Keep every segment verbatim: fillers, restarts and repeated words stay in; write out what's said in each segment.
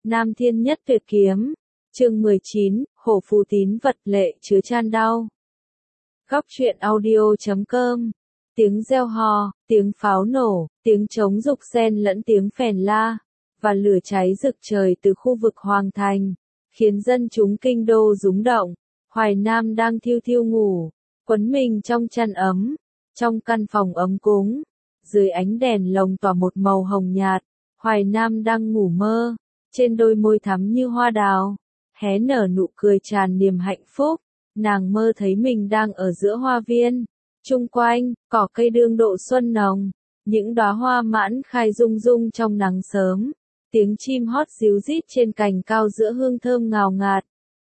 Nam Thiên Nhất Tuyệt Kiếm, chương mười chín, Hổ Phù Tín Vật Lệ Chứa Chan Đau. Góc truyện audio chấm com. Tiếng reo hò, tiếng pháo nổ, tiếng trống rục xen lẫn tiếng phèn la, và lửa cháy rực trời từ khu vực Hoàng Thành, khiến dân chúng kinh đô rúng động. Hoài Nam đang thiêu thiêu ngủ, quấn mình trong chăn ấm, trong căn phòng ấm cúng, dưới ánh đèn lồng tỏa một màu hồng nhạt. Hoài Nam đang ngủ mơ, trên đôi môi thắm như hoa đào, hé nở nụ cười tràn niềm hạnh phúc. Nàng mơ thấy mình đang ở giữa hoa viên, chung quanh, cỏ cây đương độ xuân nồng, những đóa hoa mãn khai rung rung trong nắng sớm, tiếng chim hót ríu rít trên cành cao giữa hương thơm ngào ngạt.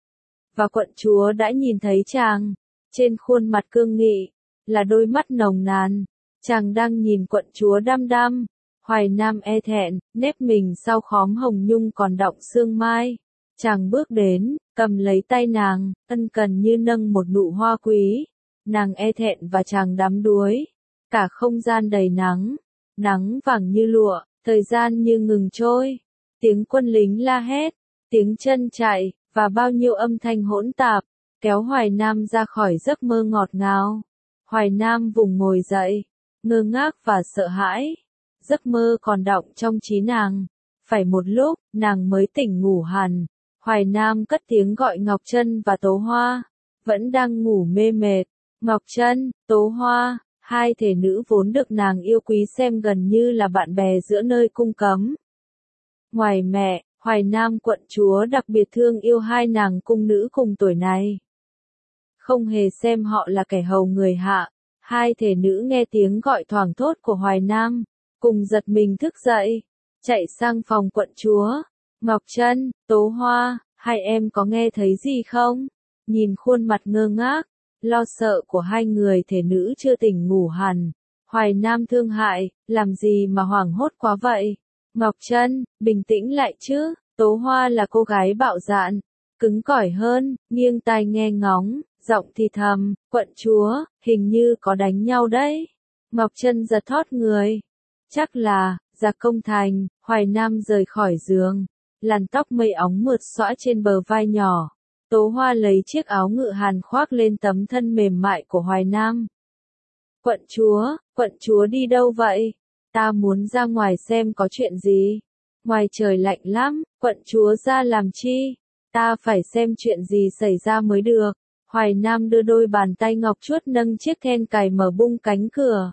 Và quận chúa đã nhìn thấy chàng, trên khuôn mặt cương nghị, là đôi mắt nồng nàn, chàng đang nhìn quận chúa đăm đăm. Hoài Nam e thẹn, nép mình sau khóm hồng nhung còn đọng sương mai. Chàng bước đến, cầm lấy tay nàng, ân cần như nâng một nụ hoa quý. Nàng e thẹn và chàng đắm đuối. Cả không gian đầy nắng, nắng vàng như lụa, thời gian như ngừng trôi. Tiếng quân lính la hét, tiếng chân chạy, và bao nhiêu âm thanh hỗn tạp, kéo Hoài Nam ra khỏi giấc mơ ngọt ngào. Hoài Nam vùng ngồi dậy, ngơ ngác và sợ hãi. Giấc mơ còn đọng trong trí nàng. Phải một lúc, nàng mới tỉnh ngủ hẳn. Hoài Nam cất tiếng gọi Ngọc Trân và Tố Hoa. Vẫn đang ngủ mê mệt. Ngọc Trân, Tố Hoa, hai thể nữ vốn được nàng yêu quý xem gần như là bạn bè giữa nơi cung cấm. Ngoài mẹ, Hoài Nam quận chúa đặc biệt thương yêu hai nàng cung nữ cùng tuổi này. Không hề xem họ là kẻ hầu người hạ. Hai thể nữ nghe tiếng gọi thoảng thốt của Hoài Nam, cùng giật mình thức dậy, chạy sang phòng quận chúa. Ngọc Trân, Tố Hoa, hai em có nghe thấy gì không? Nhìn khuôn mặt ngơ ngác, lo sợ của hai người thể nữ chưa tỉnh ngủ hẳn. Hoài Nam thương hại, làm gì mà hoảng hốt quá vậy? Ngọc Trân, bình tĩnh lại chứ. Tố Hoa là cô gái bạo dạn, cứng cỏi hơn, nghiêng tai nghe ngóng, giọng thì thầm, quận chúa, hình như có đánh nhau đấy. Ngọc Trân giật thót người. Chắc là, ra công thành. Hoài Nam rời khỏi giường, làn tóc mây óng mượt xõa trên bờ vai nhỏ. Tố Hoa lấy chiếc áo ngự hàn khoác lên tấm thân mềm mại của Hoài Nam. Quận chúa, quận chúa đi đâu vậy? Ta muốn ra ngoài xem có chuyện gì. Ngoài trời lạnh lắm, quận chúa ra làm chi? Ta phải xem chuyện gì xảy ra mới được. Hoài Nam đưa đôi bàn tay ngọc chuốt nâng chiếc then cài mở bung cánh cửa.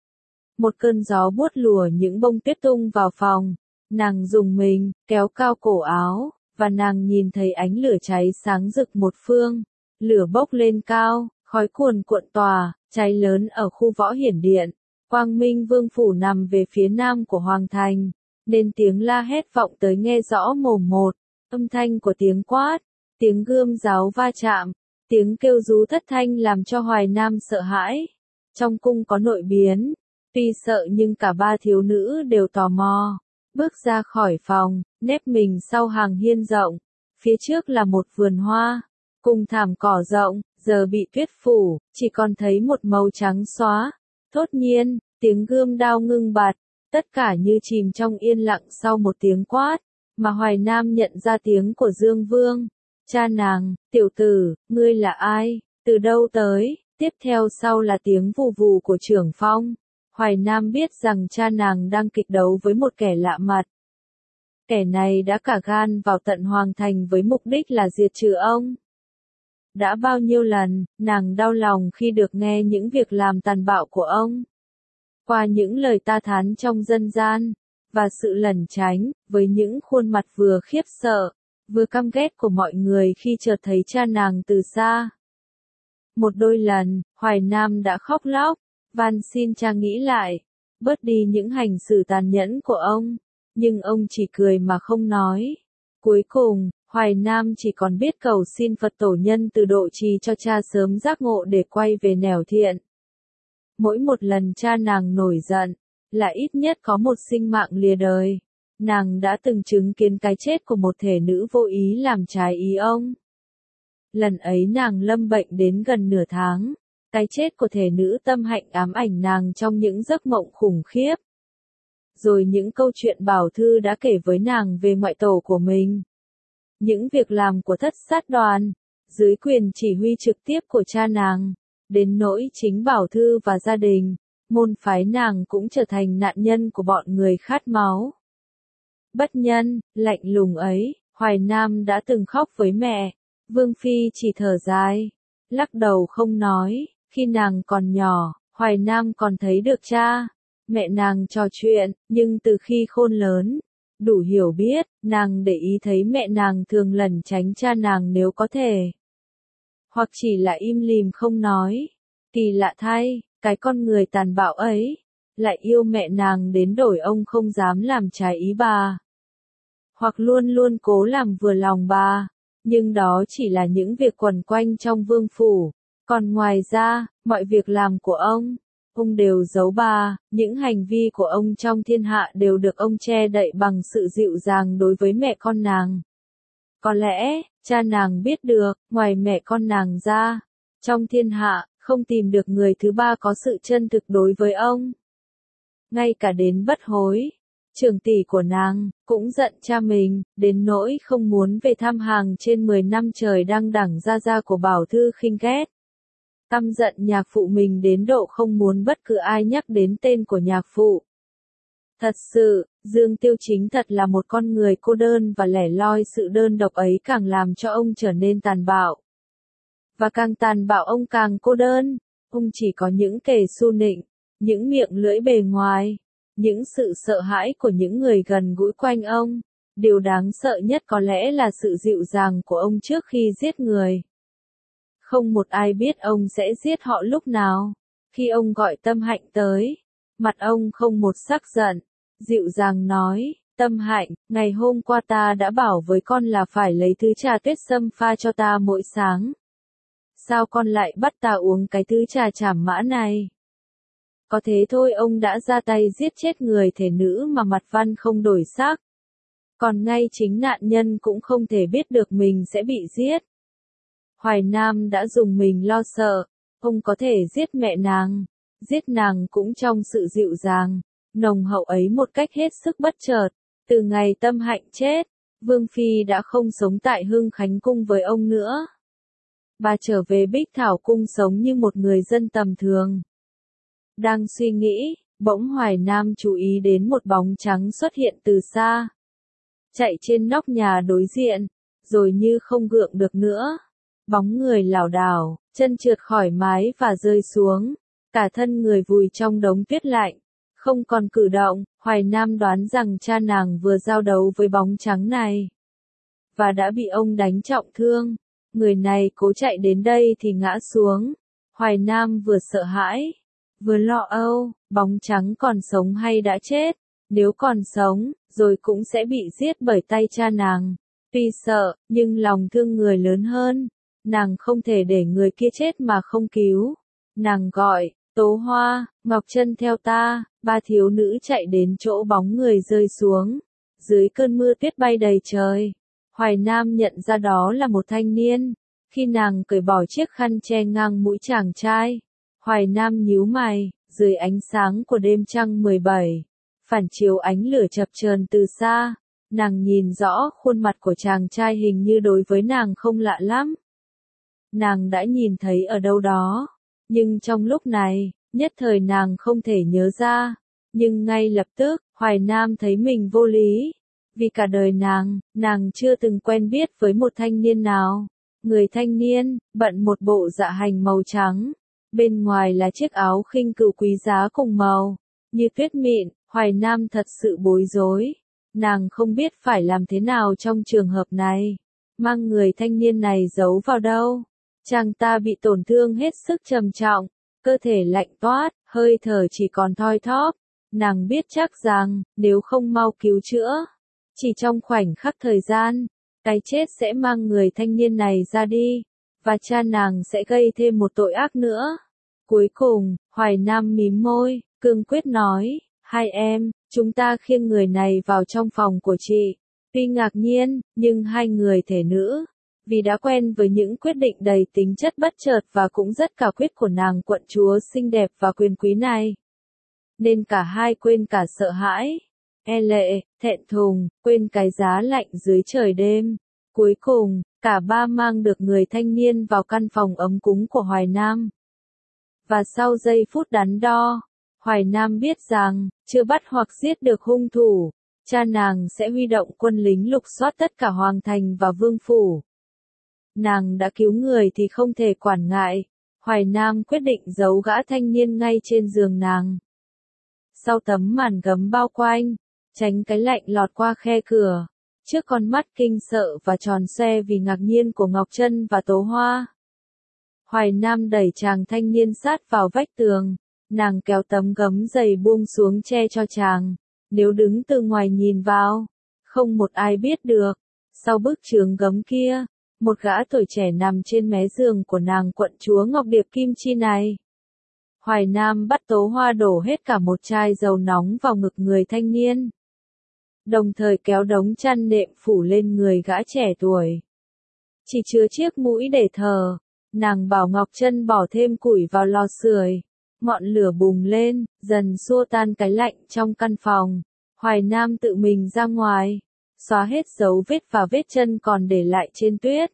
Một cơn gió buốt lùa những bông tuyết tung vào phòng. Nàng dùng mình, kéo cao cổ áo, và nàng nhìn thấy ánh lửa cháy sáng rực một phương. Lửa bốc lên cao, khói cuồn cuộn tỏa, cháy lớn ở khu võ hiển điện. Quang Minh Vương phủ nằm về phía nam của Hoàng Thành, nên tiếng la hét vọng tới nghe rõ mồm một. Âm thanh của tiếng quát, tiếng gươm giáo va chạm, tiếng kêu rú thất thanh làm cho Hoài Nam sợ hãi. Trong cung có nội biến. Tuy sợ nhưng cả ba thiếu nữ đều tò mò. Bước ra khỏi phòng, nép mình sau hàng hiên rộng. Phía trước là một vườn hoa, cùng thảm cỏ rộng, giờ bị tuyết phủ, chỉ còn thấy một màu trắng xóa. Thốt nhiên, tiếng gươm đao ngưng bặt, tất cả như chìm trong yên lặng sau một tiếng quát, mà Hoài Nam nhận ra tiếng của Dương Vương. Cha nàng, tiểu tử, ngươi là ai, từ đâu tới? Tiếp theo sau là tiếng vù vù của trưởng phong. Hoài Nam biết rằng cha nàng đang kịch đấu với một kẻ lạ mặt. Kẻ này đã cả gan vào tận Hoàng Thành với mục đích là diệt trừ ông. Đã bao nhiêu lần, nàng đau lòng khi được nghe những việc làm tàn bạo của ông. Qua những lời ta thán trong dân gian, và sự lẩn tránh, với những khuôn mặt vừa khiếp sợ, vừa căm ghét của mọi người khi chợt thấy cha nàng từ xa. Một đôi lần, Hoài Nam đã khóc lóc, van xin cha nghĩ lại, bớt đi những hành xử tàn nhẫn của ông, nhưng ông chỉ cười mà không nói. Cuối cùng, Hoài Nam chỉ còn biết cầu xin Phật tổ nhân từ độ trì cho cha sớm giác ngộ để quay về nẻo thiện. Mỗi một lần cha nàng nổi giận, là ít nhất có một sinh mạng lìa đời. Nàng đã từng chứng kiến cái chết của một thể nữ vô ý làm trái ý ông. Lần ấy nàng lâm bệnh đến gần nửa tháng. Cái chết của thể nữ tâm hạnh ám ảnh nàng trong những giấc mộng khủng khiếp. rồi những câu chuyện Bảo Thư đã kể với nàng về ngoại tổ của mình. Những việc làm của thất sát đoàn, dưới quyền chỉ huy trực tiếp của cha nàng, đến nỗi chính Bảo Thư và gia đình, môn phái nàng cũng trở thành nạn nhân của bọn người khát máu. Bất nhân, lạnh lùng ấy, Hoài Nam đã từng khóc với mẹ, Vương Phi chỉ thở dài, lắc đầu không nói, khi nàng còn nhỏ, Hoài Nam còn thấy được cha, mẹ nàng trò chuyện, nhưng từ khi khôn lớn, đủ hiểu biết, nàng để ý thấy mẹ nàng thường lẩn tránh cha nàng nếu có thể. Hoặc chỉ là im lìm không nói. Kỳ lạ thay, cái con người tàn bạo ấy, lại yêu mẹ nàng đến đổi ông không dám làm trái ý bà. Hoặc luôn luôn cố làm vừa lòng bà, nhưng đó chỉ là những việc quẩn quanh trong vương phủ, còn ngoài ra, mọi việc làm của ông, ông đều giấu bà, những hành vi của ông trong thiên hạ đều được ông che đậy bằng sự dịu dàng đối với mẹ con nàng. Có lẽ, cha nàng biết được, ngoài mẹ con nàng ra, trong thiên hạ, không tìm được người thứ ba có sự chân thực đối với ông. Ngay cả đến Bất Hối, trưởng tỷ của nàng, cũng giận cha mình, đến nỗi không muốn về thăm hàng trên mười năm trời đăng đẳng gia gia của Bảo Thư khinh ghét. Căm giận nhạc phụ mình đến độ không muốn bất cứ ai nhắc đến tên của nhạc phụ. Thật sự, Dương Tiêu Chính thật là một con người cô đơn và lẻ loi, sự đơn độc ấy càng làm cho ông trở nên tàn bạo. Và càng tàn bạo ông càng cô đơn, ông chỉ có những kẻ xu nịnh, những miệng lưỡi bề ngoài, những sự sợ hãi của những người gần gũi quanh ông. Điều đáng sợ nhất có lẽ là sự dịu dàng của ông trước khi giết người. Không một ai biết ông sẽ giết họ lúc nào. Khi ông gọi Tâm Hạnh tới, mặt ông không một sắc giận, dịu dàng nói, Tâm Hạnh, ngày hôm qua ta đã bảo với con là phải lấy thứ trà tuyết sâm pha cho ta mỗi sáng. Sao con lại bắt ta uống cái thứ trà chảm mã này? Có thế thôi ông đã ra tay giết chết người thể nữ mà mặt văn không đổi sắc. Còn ngay chính nạn nhân cũng không thể biết được mình sẽ bị giết. Hoài Nam đã dùng mình lo sợ, ông có thể giết mẹ nàng, giết nàng cũng trong sự dịu dàng, nồng hậu ấy một cách hết sức bất chợt. Từ ngày Tâm Hạnh chết, Vương Phi đã không sống tại Hưng Khánh Cung với ông nữa. Bà trở về Bích Thảo Cung sống như một người dân tầm thường. Đang suy nghĩ, bỗng Hoài Nam chú ý đến một bóng trắng xuất hiện từ xa. Chạy trên nóc nhà đối diện, rồi như không gượng được nữa. Bóng người lảo đảo, chân trượt khỏi mái và rơi xuống. Cả thân người vùi trong đống tuyết lạnh. Không còn cử động, Hoài Nam đoán rằng cha nàng vừa giao đấu với bóng trắng này. Và đã bị ông đánh trọng thương. Người này cố chạy đến đây thì ngã xuống. Hoài Nam vừa sợ hãi, vừa lo âu, bóng trắng còn sống hay đã chết? Nếu còn sống, rồi cũng sẽ bị giết bởi tay cha nàng. Tuy sợ, nhưng lòng thương người lớn hơn. Nàng không thể để người kia chết mà không cứu. Nàng gọi, Tố Hoa, Ngọc Trân theo ta. Ba thiếu nữ chạy đến chỗ bóng người rơi xuống. Dưới cơn mưa tuyết bay đầy trời, Hoài Nam nhận ra đó là một thanh niên. Khi nàng cởi bỏ chiếc khăn che ngang mũi chàng trai, Hoài Nam nhíu mày, dưới ánh sáng của đêm trăng mười bảy, phản chiếu ánh lửa chập chờn từ xa, nàng nhìn rõ khuôn mặt của chàng trai hình như đối với nàng không lạ lắm. Nàng đã nhìn thấy ở đâu đó, nhưng trong lúc này, nhất thời nàng không thể nhớ ra, nhưng ngay lập tức, Hoài Nam thấy mình vô lý. Vì cả đời nàng, nàng chưa từng quen biết với một thanh niên nào. Người thanh niên, bận một bộ dạ hành màu trắng. Bên ngoài là chiếc áo khinh cửu quý giá cùng màu, như tuyết mịn. Hoài Nam thật sự bối rối. Nàng không biết phải làm thế nào trong trường hợp này. Mang người thanh niên này giấu vào đâu? Chàng ta bị tổn thương hết sức trầm trọng, cơ thể lạnh toát, hơi thở chỉ còn thoi thóp. Nàng biết chắc rằng, nếu không mau cứu chữa, chỉ trong khoảnh khắc thời gian, cái chết sẽ mang người thanh niên này ra đi, và cha nàng sẽ gây thêm một tội ác nữa. Cuối cùng, Hoài Nam mím môi, cương quyết nói, hai em, chúng ta khiêng người này vào trong phòng của chị. Tuy ngạc nhiên, nhưng hai người thể nữ, vì đã quen với những quyết định đầy tính chất bất chợt và cũng rất cả quyết của nàng quận chúa xinh đẹp và quyền quý này, nên cả hai quên cả sợ hãi, e lệ, thẹn thùng, quên cái giá lạnh dưới trời đêm. Cuối cùng, cả ba mang được người thanh niên vào căn phòng ấm cúng của Hoài Nam. Và sau giây phút đắn đo, Hoài Nam biết rằng, chưa bắt hoặc giết được hung thủ, cha nàng sẽ huy động quân lính lục soát tất cả hoàng thành và vương phủ. Nàng đã cứu người thì không thể quản ngại, Hoài Nam quyết định giấu gã thanh niên ngay trên giường nàng. Sau tấm màn gấm bao quanh, tránh cái lạnh lọt qua khe cửa, trước con mắt kinh sợ và tròn xoe vì ngạc nhiên của Ngọc Trân và Tố Hoa. Hoài Nam đẩy chàng thanh niên sát vào vách tường, nàng kéo tấm gấm dày buông xuống che cho chàng, nếu đứng từ ngoài nhìn vào, không một ai biết được. Sau bức chướng gấm kia, một gã tuổi trẻ nằm trên mé giường của nàng quận chúa Ngọc Điệp Kim Chi này. Hoài Nam bắt Tố Hoa đổ hết cả một chai dầu nóng vào ngực người thanh niên, đồng thời kéo đống chăn nệm phủ lên người gã trẻ tuổi. Chỉ chứa chiếc mũi để thở, nàng bảo Ngọc Trân bỏ thêm củi vào lò sưởi, ngọn lửa bùng lên, dần xua tan cái lạnh trong căn phòng. Hoài Nam tự mình ra ngoài, xóa hết dấu vết và vết chân còn để lại trên tuyết.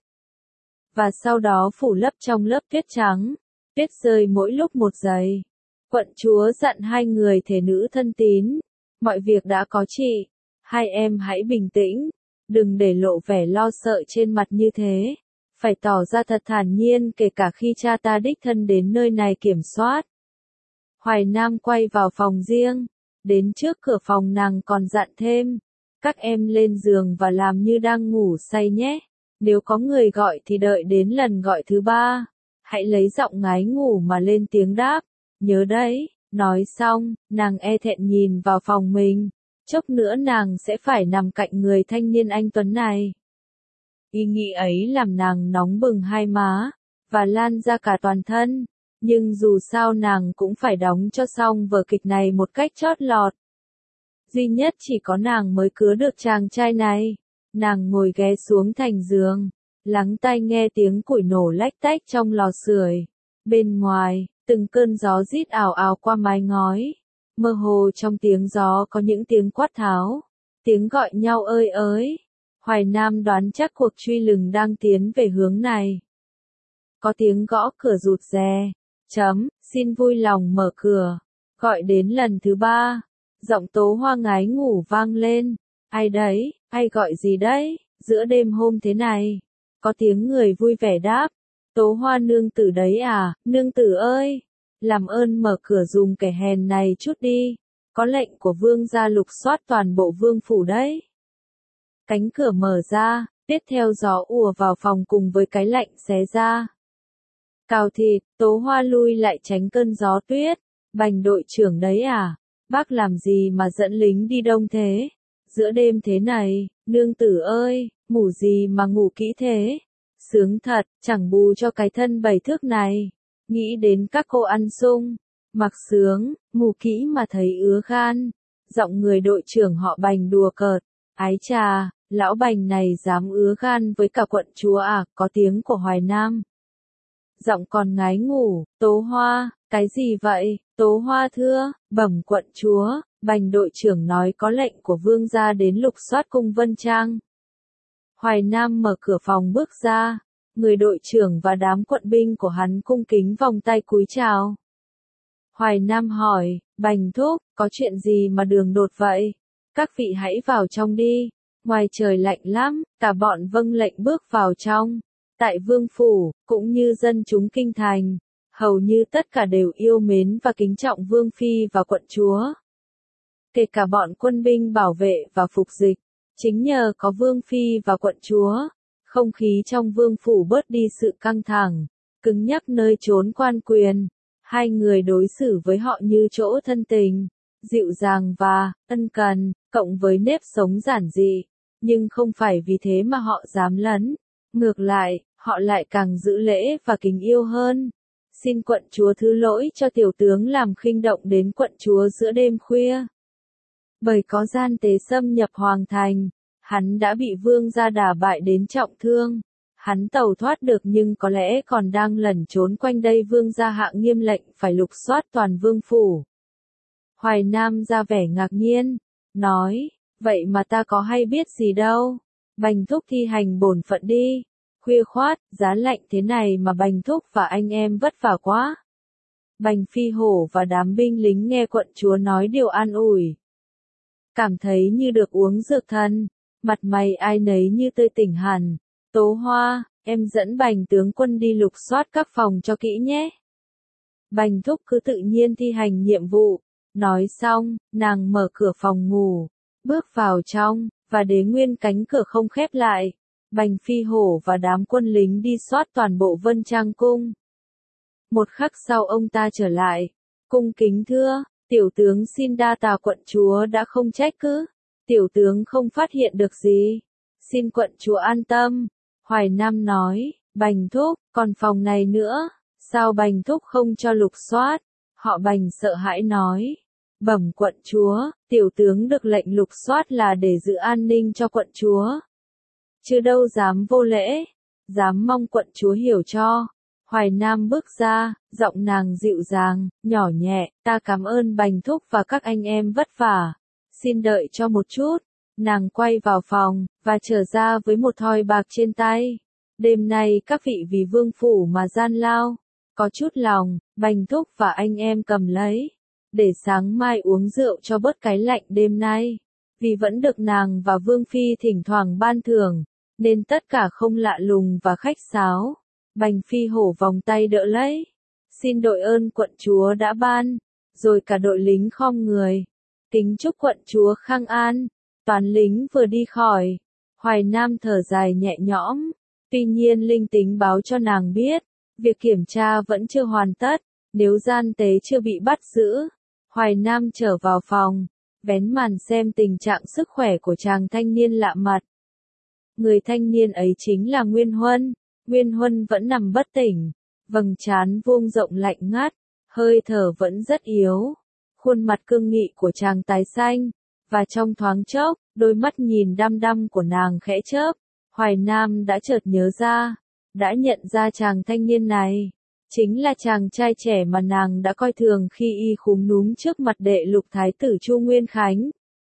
Và sau đó phủ lấp trong lớp tuyết trắng, tuyết rơi mỗi lúc một giây. Quận chúa dặn hai người thể nữ thân tín, mọi việc đã có trị, hai em hãy bình tĩnh, đừng để lộ vẻ lo sợ trên mặt như thế, phải tỏ ra thật thản nhiên kể cả khi cha ta đích thân đến nơi này kiểm soát. Hoài Nam quay vào phòng riêng, đến trước cửa phòng nàng còn dặn thêm, các em lên giường và làm như đang ngủ say nhé, nếu có người gọi thì đợi đến lần gọi thứ ba, hãy lấy giọng ngái ngủ mà lên tiếng đáp, nhớ đấy. Nói xong, nàng e thẹn nhìn vào phòng mình, chốc nữa nàng sẽ phải nằm cạnh người thanh niên anh tuấn này. Ý nghĩ ấy làm nàng nóng bừng hai má, và lan ra cả toàn thân, nhưng dù sao nàng cũng phải đóng cho xong vở kịch này một cách chót lọt. Duy nhất chỉ có nàng mới cứa được chàng trai này. Nàng ngồi ghé xuống thành giường, lắng tai nghe tiếng củi nổ lách tách trong lò sưởi. Bên ngoài, từng cơn gió rít ào ào qua mái ngói. Mơ hồ trong tiếng gió có những tiếng quát tháo, tiếng gọi nhau ơi ới. Hoài Nam đoán chắc cuộc truy lùng đang tiến về hướng này. Có tiếng gõ cửa rụt rè. Chấm, xin vui lòng mở cửa. Gọi đến lần thứ ba. Giọng Tố Hoa ngái ngủ vang lên. Ai đấy, ai gọi gì đấy, giữa đêm hôm thế này. Có tiếng người vui vẻ đáp. Tố Hoa nương tử đấy à, nương tử ơi. Làm ơn mở cửa dùm kẻ hèn này chút đi. Có lệnh của vương gia lục soát toàn bộ vương phủ đấy. Cánh cửa mở ra, tiếp theo gió ùa vào phòng cùng với cái lạnh xé ra. Cào thịt, Tố Hoa lui lại tránh cơn gió tuyết. Bành đội trưởng đấy à, bác làm gì mà dẫn lính đi đông thế? Giữa đêm thế này, nương tử ơi, ngủ gì mà ngủ kỹ thế? Sướng thật, chẳng bù cho cái thân bảy thước này. Nghĩ đến các cô ăn sung, mặc sướng, ngủ kỹ mà thấy ứa gan. Giọng người đội trưởng họ Bành đùa cợt. Ái chà, lão Bành này dám ứa gan với cả quận chúa à, có tiếng của Hoài Nam. Giọng còn ngái ngủ, Tố Hoa, cái gì vậy, Tố Hoa thưa, bẩm quận chúa, Bành đội trưởng nói có lệnh của vương gia đến lục soát cung Vân Trang. Hoài Nam mở cửa phòng bước ra, người đội trưởng và đám quận binh của hắn cung kính vòng tay cúi chào. Hoài Nam hỏi, Bành thúc, có chuyện gì mà đường đột vậy? Các vị hãy vào trong đi, ngoài trời lạnh lắm, cả bọn vâng lệnh bước vào trong. Tại vương phủ, cũng như dân chúng kinh thành, hầu như tất cả đều yêu mến và kính trọng vương phi và quận chúa. Kể cả bọn quân binh bảo vệ và phục dịch, chính nhờ có vương phi và quận chúa, không khí trong vương phủ bớt đi sự căng thẳng, cứng nhắc nơi trốn quan quyền. Hai người đối xử với họ như chỗ thân tình, dịu dàng và ân cần, cộng với nếp sống giản dị, nhưng không phải vì thế mà họ dám lấn. Ngược lại, họ lại càng giữ lễ và kính yêu hơn. Xin quận chúa thứ lỗi cho tiểu tướng làm khinh động đến quận chúa giữa đêm khuya. Bởi có gian tế xâm nhập hoàng thành, hắn đã bị vương gia đả bại đến trọng thương. Hắn tẩu thoát được nhưng có lẽ còn đang lẩn trốn quanh đây, vương gia hạ nghiêm lệnh phải lục soát toàn vương phủ. Hoài Nam ra vẻ ngạc nhiên, nói, vậy mà ta có hay biết gì đâu. Bành thúc thi hành bổn phận đi. Khuya khoát, giá lạnh thế này mà Bành thúc và anh em vất vả quá. Bành Phi Hổ và đám binh lính nghe quận chúa nói điều an ủi. Cảm thấy như được uống dược thần, mặt mày ai nấy như tươi tỉnh hẳn. Tố Hoa, em dẫn Bành tướng quân đi lục soát các phòng cho kỹ nhé. Bành thúc cứ tự nhiên thi hành nhiệm vụ. Nói xong, nàng mở cửa phòng ngủ, bước vào trong, và Đế Nguyên cánh cửa không khép lại. Bành Phi Hổ và đám quân lính đi soát toàn bộ Vân Trang cung. Một khắc sau ông ta trở lại, cung kính thưa, tiểu tướng xin đa tạ quận chúa đã không trách cứ, tiểu tướng không phát hiện được gì, xin quận chúa an tâm. Hoài Nam nói, Bành thúc, còn phòng này nữa, sao Bành thúc không cho lục soát? Họ Bành sợ hãi nói, bẩm quận chúa, tiểu tướng được lệnh lục soát là để giữ an ninh cho quận chúa. Chứ đâu dám vô lễ, dám mong quận chúa hiểu cho. Hoài Nam bước ra, giọng nàng dịu dàng, nhỏ nhẹ, ta cảm ơn Bành thúc và các anh em vất vả. Xin đợi cho một chút. Nàng quay vào phòng, và trở ra với một thỏi bạc trên tay. Đêm nay các vị vì vương phủ mà gian lao. Có chút lòng, Bành thúc và anh em cầm lấy. Để sáng mai uống rượu cho bớt cái lạnh đêm nay. Vì vẫn được nàng và Vương Phi thỉnh thoảng ban thưởng, nên tất cả không lạ lùng và khách sáo. Bành Phi Hổ vòng tay đỡ lấy. Xin đội ơn quận chúa đã ban. Rồi cả đội lính khom người. Kính chúc quận chúa khang an. Toán lính vừa đi khỏi. Hoài Nam thở dài nhẹ nhõm. Tuy nhiên linh tính báo cho nàng biết. Việc kiểm tra vẫn chưa hoàn tất. Nếu gian tế chưa bị bắt giữ. Hoài Nam trở vào phòng. Vén màn xem tình trạng sức khỏe của chàng thanh niên lạ mặt. Người thanh niên ấy chính là Nguyên Huân. Nguyên Huân vẫn nằm bất tỉnh, vầng trán vuông rộng lạnh ngắt, hơi thở vẫn rất yếu. Khuôn mặt cương nghị của chàng tái xanh, và trong thoáng chốc, đôi mắt nhìn đăm đăm của nàng khẽ chớp. Hoài Nam đã chợt nhớ ra, đã nhận ra chàng thanh niên này, chính là chàng trai trẻ mà nàng đã coi thường khi y khúm núm trước mặt đệ lục thái tử Chu Nguyên Khánh.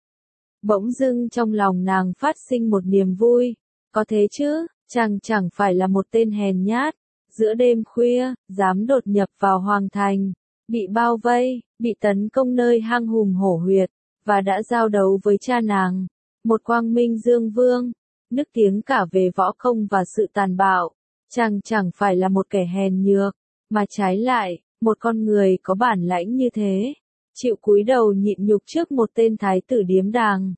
Bỗng dưng trong lòng nàng phát sinh một niềm vui, có thế chứ? Chàng chẳng phải là một tên hèn nhát, giữa đêm khuya, dám đột nhập vào hoàng thành, bị bao vây, bị tấn công nơi hang hùm hổ huyệt, và đã giao đấu với cha nàng, một quang minh dương vương, nức tiếng cả về võ công và sự tàn bạo. Chàng chẳng phải là một kẻ hèn nhược, mà trái lại, một con người có bản lãnh như thế, chịu cúi đầu nhịn nhục trước một tên thái tử điếm đàng,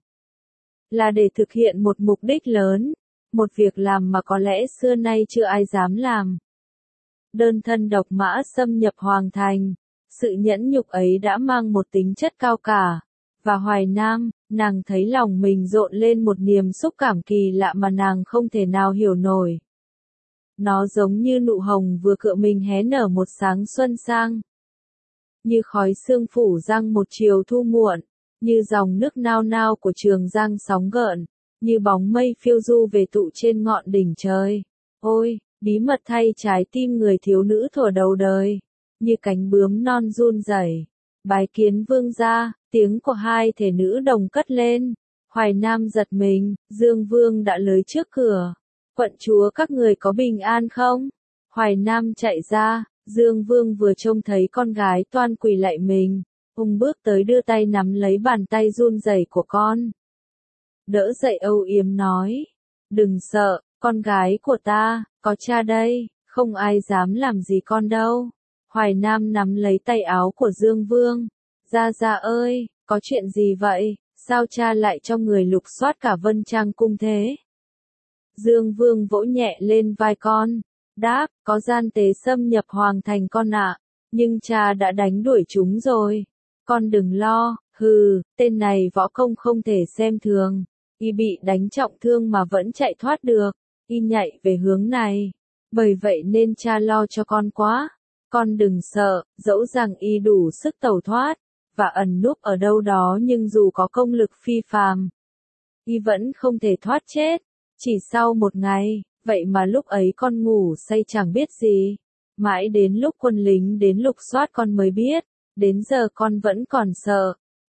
là để thực hiện một mục đích lớn. Một việc làm mà có lẽ xưa nay chưa ai dám làm. Đơn thân độc mã xâm nhập hoàng thành, sự nhẫn nhục ấy đã mang một tính chất cao cả. Và Hoài Nam, nàng thấy lòng mình rộn lên một niềm xúc cảm kỳ lạ mà nàng không thể nào hiểu nổi. Nó giống như nụ hồng vừa cựa mình hé nở một sáng xuân sang. Như khói sương phủ răng một chiều thu muộn, như dòng nước nao nao của Trường Giang sóng gợn. Như bóng mây phiêu du về tụ trên ngọn đỉnh trời. Ôi, bí mật thay trái tim người thiếu nữ thuở đầu đời. Như cánh bướm non run rẩy. Bái kiến vương gia, tiếng của hai thể nữ đồng cất lên. Hoài Nam giật mình, Dương Vương đã lới trước cửa. Quận chúa các người có bình an không? Hoài Nam chạy ra, Dương Vương vừa trông thấy con gái toan quỳ lạy mình. Ông bước tới đưa tay nắm lấy bàn tay run rẩy của con. Đỡ dậy âu yếm nói, đừng sợ, con gái của ta, có cha đây, không ai dám làm gì con đâu. Hoài Nam nắm lấy tay áo của Dương Vương, Gia Gia ơi, có chuyện gì vậy, sao cha lại cho người lục soát cả Vân Trang cung thế? Dương Vương vỗ nhẹ lên vai con, đáp, có gian tế xâm nhập hoàng thành con ạ, nhưng cha đã đánh đuổi chúng rồi, con đừng lo, hừ, tên này võ công không thể xem thường. Y bị đánh trọng thương mà vẫn chạy thoát được, y nhảy về hướng này. Bởi vậy nên cha lo cho con quá. Con đừng sợ, dẫu rằng y đủ sức tẩu thoát, và ẩn núp ở đâu đó nhưng dù có công lực phi phàm, y vẫn không thể thoát chết. Chỉ sau một ngày, vậy mà lúc ấy con ngủ say chẳng biết gì. Mãi đến lúc quân lính đến lục soát con mới biết, đến giờ con vẫn còn sợ.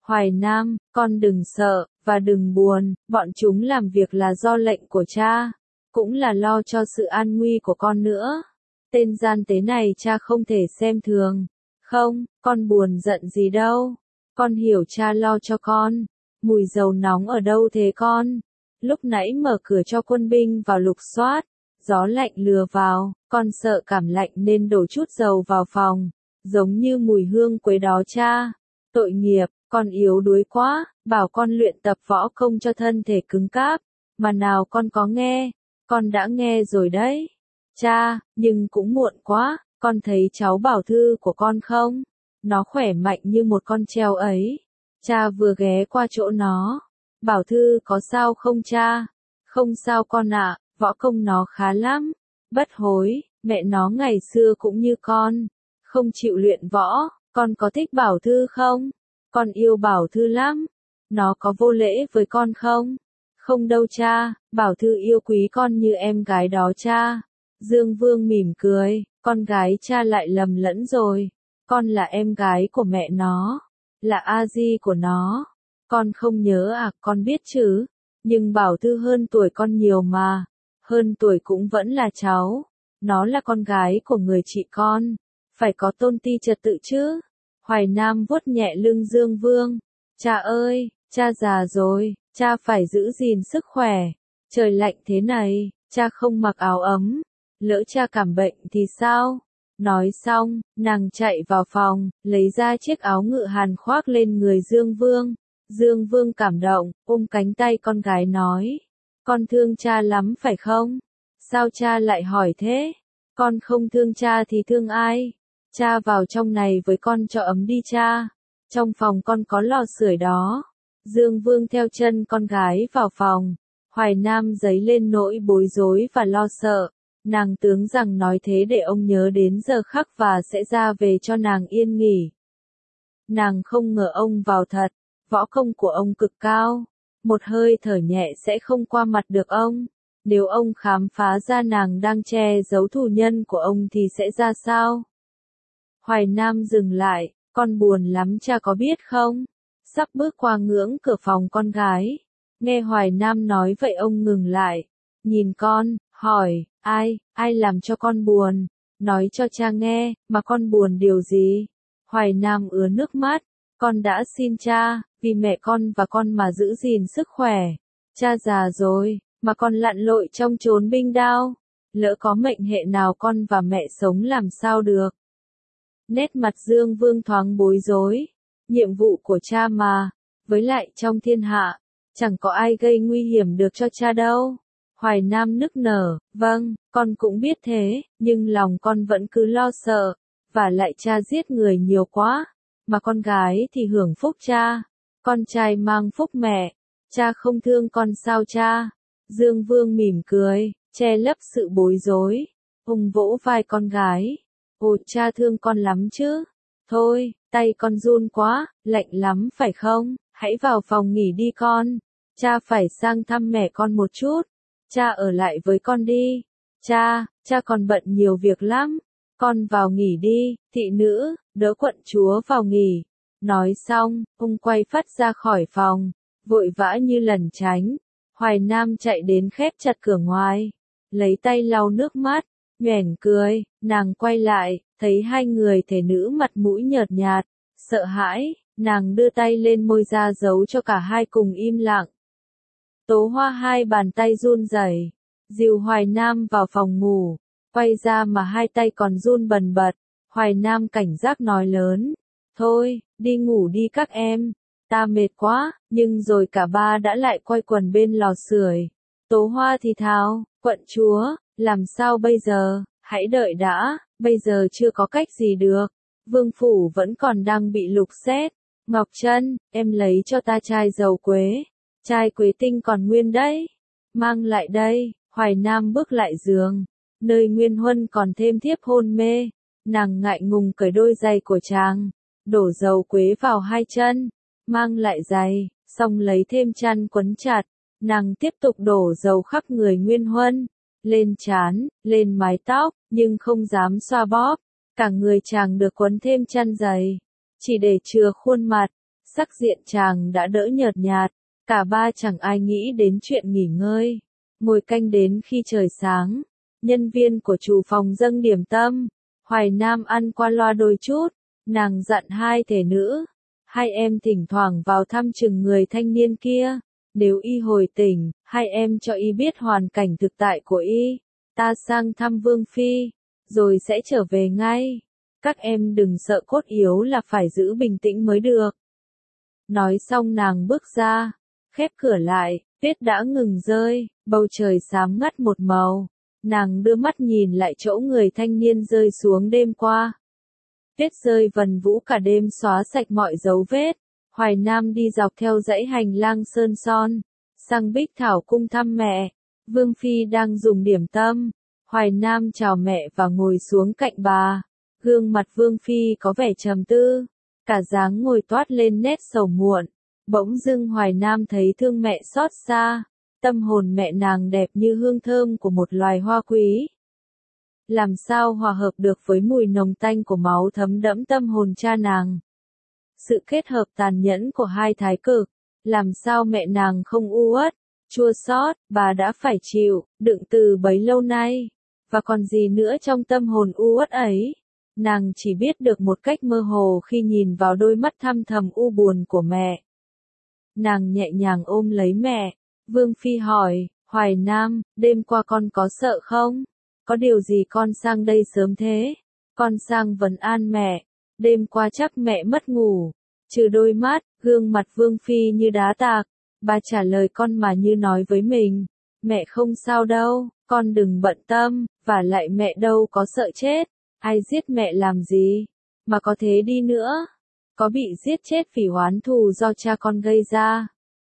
Hoài Nam, con đừng sợ, và đừng buồn, bọn chúng làm việc là do lệnh của cha, cũng là lo cho sự an nguy của con nữa. Tên gian tế này cha không thể xem thường. Không, con buồn giận gì đâu. Con hiểu cha lo cho con. Mùi dầu nóng ở đâu thế con? Lúc nãy mở cửa cho quân binh vào lục soát. Gió lạnh lừa vào, con sợ cảm lạnh nên đổ chút dầu vào phòng. Giống như mùi hương quế đó cha. Tội nghiệp, con yếu đuối quá, bảo con luyện tập võ công cho thân thể cứng cáp. Mà nào con có nghe, con đã nghe rồi đấy. Cha, nhưng cũng muộn quá, con thấy cháu Bảo Thư của con không? Nó khỏe mạnh như một con treo ấy. Cha vừa ghé qua chỗ nó. Bảo Thư có sao không cha? Không sao con ạ, võ công nó khá lắm. Bất hối, mẹ nó ngày xưa cũng như con. Không chịu luyện võ, con có thích Bảo Thư không? Con yêu Bảo Thư lắm. Nó có vô lễ với con không? Không đâu cha, Bảo Thư yêu quý con như em gái đó cha. Dương Vương mỉm cười, con gái cha lại lầm lẫn rồi. Con là em gái của mẹ nó, là a di của nó. Con không nhớ à, con biết chứ. Nhưng Bảo Thư hơn tuổi con nhiều mà. Hơn tuổi cũng vẫn là cháu. Nó là con gái của người chị con. Phải có tôn ti trật tự chứ. Hoài Nam vuốt nhẹ lưng Dương Vương. Cha ơi, cha già rồi, cha phải giữ gìn sức khỏe. Trời lạnh thế này, cha không mặc áo ấm. Lỡ cha cảm bệnh thì sao? Nói xong, nàng chạy vào phòng, lấy ra chiếc áo ngự hàn khoác lên người Dương Vương. Dương Vương cảm động, ôm cánh tay con gái nói. Con thương cha lắm phải không? Sao cha lại hỏi thế? Con không thương cha thì thương ai? Cha vào trong này với con cho ấm đi cha. Trong phòng con có lò sưởi đó. Dương Vương theo chân con gái vào phòng. Hoài Nam dấy lên nỗi bối rối và lo sợ. Nàng tướng rằng nói thế để ông nhớ đến giờ khắc và sẽ ra về cho nàng yên nghỉ. Nàng không ngờ ông vào thật, võ công của ông cực cao, một hơi thở nhẹ sẽ không qua mặt được ông. Nếu ông khám phá ra nàng đang che giấu thù nhân của ông thì sẽ ra sao? Hoài Nam dừng lại, con buồn lắm cha có biết không? Sắp bước qua ngưỡng cửa phòng con gái. Nghe Hoài Nam nói vậy ông ngừng lại, nhìn con, hỏi, ai, ai làm cho con buồn? Nói cho cha nghe, mà con buồn điều gì? Hoài Nam ứa nước mắt, con đã xin cha, vì mẹ con và con mà giữ gìn sức khỏe. Cha già rồi, mà con lặn lội trong chốn binh đao. Lỡ có mệnh hệ nào con và mẹ sống làm sao được? Nét mặt Dương Vương thoáng bối rối. Nhiệm vụ của cha mà, với lại trong thiên hạ, chẳng có ai gây nguy hiểm được cho cha đâu. Hoài Nam nức nở, vâng, con cũng biết thế, nhưng lòng con vẫn cứ lo sợ, và lại cha giết người nhiều quá, mà con gái thì hưởng phúc cha, con trai mang phúc mẹ, cha không thương con sao cha? Dương Vương mỉm cười, che lấp sự bối rối, ông vỗ vai con gái, ồ cha thương con lắm chứ, thôi, tay con run quá, lạnh lắm phải không, hãy vào phòng nghỉ đi con, cha phải sang thăm mẹ con một chút. Cha ở lại với con đi. Cha, cha còn bận nhiều việc lắm. Con vào nghỉ đi, thị nữ, đỡ quận chúa vào nghỉ. Nói xong, ông quay phắt ra khỏi phòng, vội vã như lẩn tránh. Hoài Nam chạy đến khép chặt cửa ngoài, lấy tay lau nước mắt, nhoẻn cười, nàng quay lại, thấy hai người thể nữ mặt mũi nhợt nhạt, sợ hãi, nàng đưa tay lên môi ra dấu cho cả hai cùng im lặng. Tố Hoa hai bàn tay run rẩy, dìu Hoài Nam vào phòng ngủ, quay ra mà hai tay còn run bần bật. Hoài Nam cảnh giác nói lớn, thôi, đi ngủ đi các em, ta mệt quá, nhưng rồi cả ba đã lại quay quần bên lò sưởi. Tố Hoa thì thào, quận chúa, làm sao bây giờ, hãy đợi đã, bây giờ chưa có cách gì được, vương phủ vẫn còn đang bị lục xét. Ngọc Trân, em lấy cho ta chai dầu quế. Chai quế tinh còn nguyên đấy. Mang lại đây. Hoài Nam bước lại giường, nơi Nguyên Huân còn thêm thiếp hôn mê. Nàng ngại ngùng cởi đôi giày của chàng, đổ dầu quế vào hai chân, mang lại giày, xong lấy thêm chăn quấn chặt. Nàng tiếp tục đổ dầu khắp người Nguyên Huân, lên trán, lên mái tóc, nhưng không dám xoa bóp. Cả người chàng được quấn thêm chăn dày, chỉ để chừa khuôn mặt. Sắc diện chàng đã đỡ nhợt nhạt, cả ba chẳng ai nghĩ đến chuyện nghỉ ngơi. Ngồi canh đến khi trời sáng, nhân viên của chủ phòng dâng điểm tâm, Hoài Nam ăn qua loa đôi chút, nàng dặn hai thể nữ, hai em thỉnh thoảng vào thăm chừng người thanh niên kia, nếu y hồi tỉnh, hai em cho y biết hoàn cảnh thực tại của y, ta sang thăm Vương Phi, rồi sẽ trở về ngay. Các em đừng sợ, cốt yếu là phải giữ bình tĩnh mới được. Nói xong nàng bước ra, khép cửa lại, tuyết đã ngừng rơi, bầu trời xám ngắt một màu. Nàng đưa mắt nhìn lại chỗ người thanh niên rơi xuống đêm qua. Tuyết rơi vần vũ cả đêm xóa sạch mọi dấu vết. Hoài Nam đi dọc theo dãy hành lang sơn son, sang Bích Thảo cung thăm mẹ. Vương Phi đang dùng điểm tâm. Hoài Nam chào mẹ và ngồi xuống cạnh bà. Gương mặt Vương Phi có vẻ trầm tư, cả dáng ngồi toát lên nét sầu muộn. Bỗng dưng Hoài Nam thấy thương mẹ xót xa. Tâm hồn mẹ nàng đẹp như hương thơm của một loài hoa quý. Làm sao hòa hợp được với mùi nồng tanh của máu thấm đẫm tâm hồn cha nàng. Sự kết hợp tàn nhẫn của hai thái cực, làm sao mẹ nàng không u uất, chua xót, bà đã phải chịu, đựng từ bấy lâu nay. Và còn gì nữa trong tâm hồn u uất ấy. Nàng chỉ biết được một cách mơ hồ khi nhìn vào đôi mắt thăm thầm u buồn của mẹ. Nàng nhẹ nhàng ôm lấy mẹ. Vương Phi hỏi, Hoài Nam, đêm qua con có sợ không? Có điều gì con sang đây sớm thế? Con sang vấn an mẹ. Đêm qua chắc mẹ mất ngủ. Trừ đôi mắt, gương mặt Vương Phi như đá tạc. Bà trả lời con mà như nói với mình. Mẹ không sao đâu, con đừng bận tâm, và lại mẹ đâu có sợ chết. Ai giết mẹ làm gì? Mà có thế đi nữa. Có bị giết chết vì oán thù do cha con gây ra.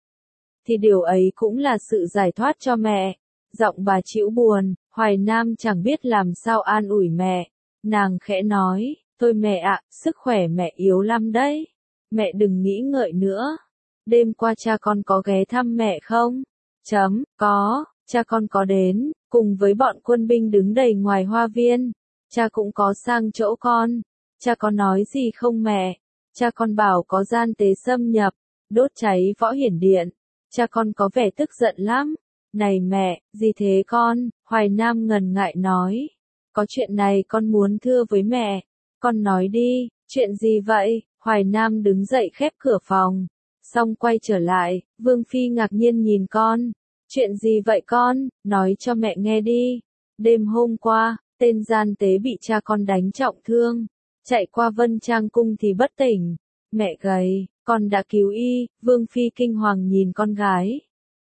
Thì điều ấy cũng là sự giải thoát cho mẹ. Giọng bà chịu buồn, Hoài Nam chẳng biết làm sao an ủi mẹ. Nàng khẽ nói, thôi mẹ ạ, sức khỏe mẹ yếu lắm đấy. Mẹ đừng nghĩ ngợi nữa. Đêm qua cha con có ghé thăm mẹ không? Chấm, có, cha con có đến, cùng với bọn quân binh đứng đầy ngoài hoa viên. Cha cũng có sang chỗ con. Cha có nói gì không mẹ? Cha con bảo có gian tế xâm nhập, đốt cháy Võ Hiển Điện. Cha con có vẻ tức giận lắm. Này mẹ, gì thế con? Hoài Nam ngần ngại nói. Có chuyện này con muốn thưa với mẹ. Con nói đi, chuyện gì vậy? Hoài Nam đứng dậy khép cửa phòng. Xong quay trở lại, Vương Phi ngạc nhiên nhìn con. Chuyện gì vậy con? Nói cho mẹ nghe đi. Đêm hôm qua, tên gian tế bị cha con đánh trọng thương. Chạy qua Vân Trang cung thì bất tỉnh. Mẹ gầy, con đã cứu y. Vương Phi kinh hoàng nhìn con gái.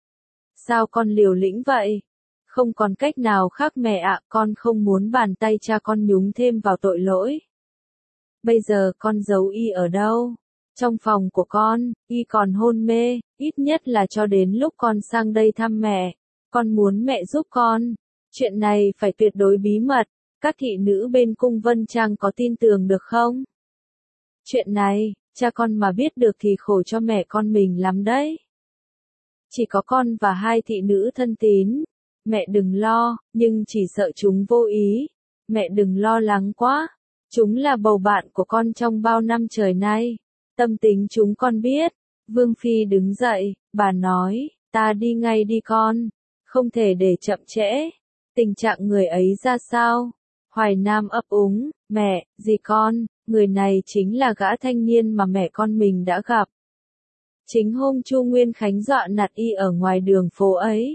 Sao con liều lĩnh vậy? Không còn cách nào khác mẹ ạ, con không muốn bàn tay cha con nhúng thêm vào tội lỗi. Bây giờ con giấu y ở đâu? Trong phòng của con, y còn hôn mê, ít nhất là cho đến lúc con sang đây thăm mẹ. Con muốn mẹ giúp con. Chuyện này phải tuyệt đối bí mật. Các thị nữ bên cung Vân Trang có tin tưởng được không? Chuyện này, cha con mà biết được thì khổ cho mẹ con mình lắm đấy. Chỉ có con và hai thị nữ thân tín. Mẹ đừng lo, nhưng chỉ sợ chúng vô ý. Mẹ đừng lo lắng quá. Chúng là bầu bạn của con trong bao năm trời nay. Tâm tính chúng con biết. Vương Phi đứng dậy, bà nói, ta đi ngay đi con. Không thể để chậm trễ. Tình trạng người ấy ra sao? Hoài Nam ấp úng, mẹ, gì con, người này chính là gã thanh niên mà mẹ con mình đã gặp. Chính hôm Chu Nguyên Khánh dọa nạt y ở ngoài đường phố ấy.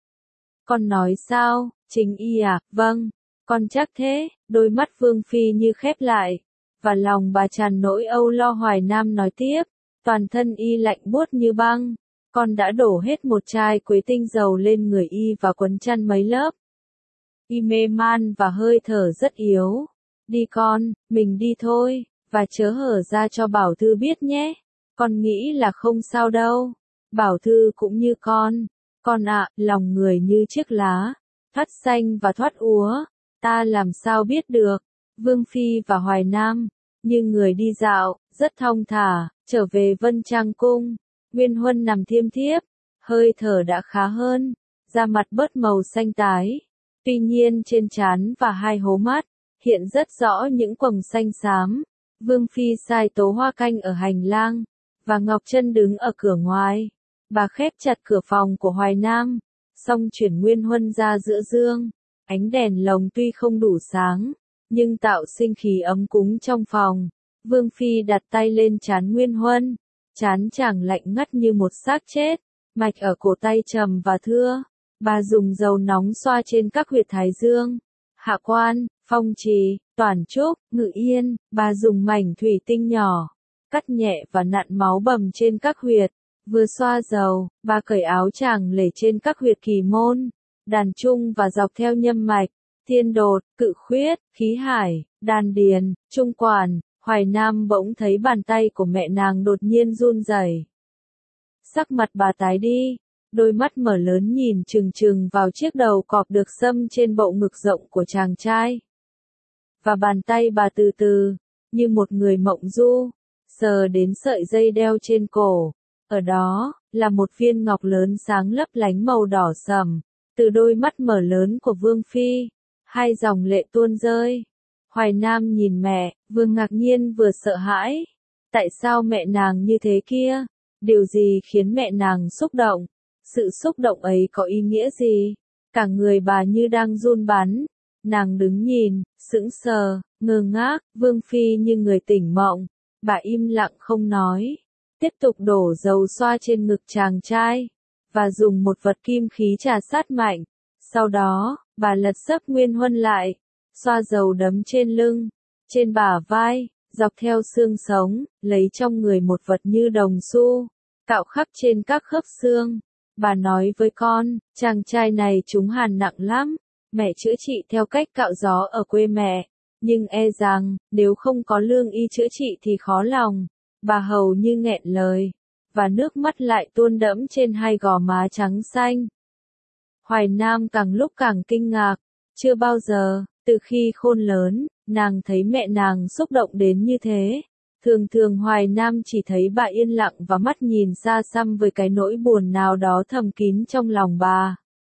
Con nói sao, chính y à, vâng, con chắc thế, đôi mắt Vương Phi như khép lại, và lòng bà tràn nỗi âu lo. Hoài Nam nói tiếp, toàn thân y lạnh buốt như băng, con đã đổ hết một chai quế tinh dầu lên người y và quấn chăn mấy lớp. Y mê man và hơi thở rất yếu. Đi con, mình đi thôi, và chớ hở ra cho Bảo Thư biết nhé. Con nghĩ là không sao đâu. Bảo Thư cũng như con. Con ạ, lòng người như chiếc lá, thoát xanh và thoát úa. Ta làm sao biết được. Vương Phi và Hoài Nam, như người đi dạo, rất thong thả, trở về Vân Trang cung. Nguyên Huân nằm thiêm thiếp, hơi thở đã khá hơn, da mặt bớt màu xanh tái. Tuy nhiên trên trán và hai hố mắt, hiện rất rõ những quầng xanh xám. Vương Phi sai tố hoa canh ở hành lang. và Ngọc Trân đứng ở cửa ngoài. Bà khép chặt cửa phòng của Hoài Nam, xong chuyển Nguyên Huân ra giữa giường. Ánh đèn lồng tuy không đủ sáng, nhưng tạo sinh khí ấm cúng trong phòng. Vương Phi đặt tay lên trán Nguyên Huân, trán chàng lạnh ngắt như một xác chết, mạch ở cổ tay trầm và thưa. Bà dùng dầu nóng xoa trên các huyệt thái dương, hạ quan, phong trì, toản trúc, ngự yên. Bà dùng mảnh thủy tinh nhỏ, cắt nhẹ và nặn máu bầm trên các huyệt. Vừa xoa dầu, bà cởi áo chàng lể trên các huyệt kỳ môn, đàn trung và dọc theo nhâm mạch, thiên đột, cự khuyết, khí hải, đan điền, trung quản. Hoài Nam bỗng thấy bàn tay của mẹ nàng đột nhiên run rẩy. Sắc mặt bà tái đi, đôi mắt mở lớn nhìn trừng trừng vào chiếc đầu cọp được xâm trên bộ ngực rộng của chàng trai. Và bàn tay bà từ từ, như một người mộng du, sờ đến sợi dây đeo trên cổ. Ở đó, là một viên ngọc lớn sáng lấp lánh màu đỏ sẫm. Từ đôi mắt mở lớn của Vương Phi, hai dòng lệ tuôn rơi. Hoài Nam nhìn mẹ, vừa ngạc nhiên vừa sợ hãi. Tại sao mẹ nàng như thế kia? Điều gì khiến mẹ nàng xúc động? Sự xúc động ấy có ý nghĩa gì? Cả người bà như đang run bắn. Nàng đứng nhìn, sững sờ, ngơ ngác. Vương Phi như người tỉnh mộng. Bà im lặng không nói. Tiếp tục đổ dầu xoa trên ngực chàng trai, và dùng một vật kim khí trà sát mạnh. Sau đó, bà lật sấp Nguyên Huân lại, xoa dầu đấm trên lưng, trên bả vai, dọc theo xương sống, lấy trong người một vật như đồng xu, cạo khắp trên các khớp xương. Bà nói với con, chàng trai này trúng hàn nặng lắm, mẹ chữa trị theo cách cạo gió ở quê mẹ, nhưng e rằng, nếu không có lương y chữa trị thì khó lòng. Bà hầu như nghẹn lời, và nước mắt lại tuôn đẫm trên hai gò má trắng xanh. Hoài Nam càng lúc càng kinh ngạc, chưa bao giờ, từ khi khôn lớn, nàng thấy mẹ nàng xúc động đến như thế. Thường thường Hoài Nam chỉ thấy bà yên lặng và mắt nhìn xa xăm với cái nỗi buồn nào đó thầm kín trong lòng bà.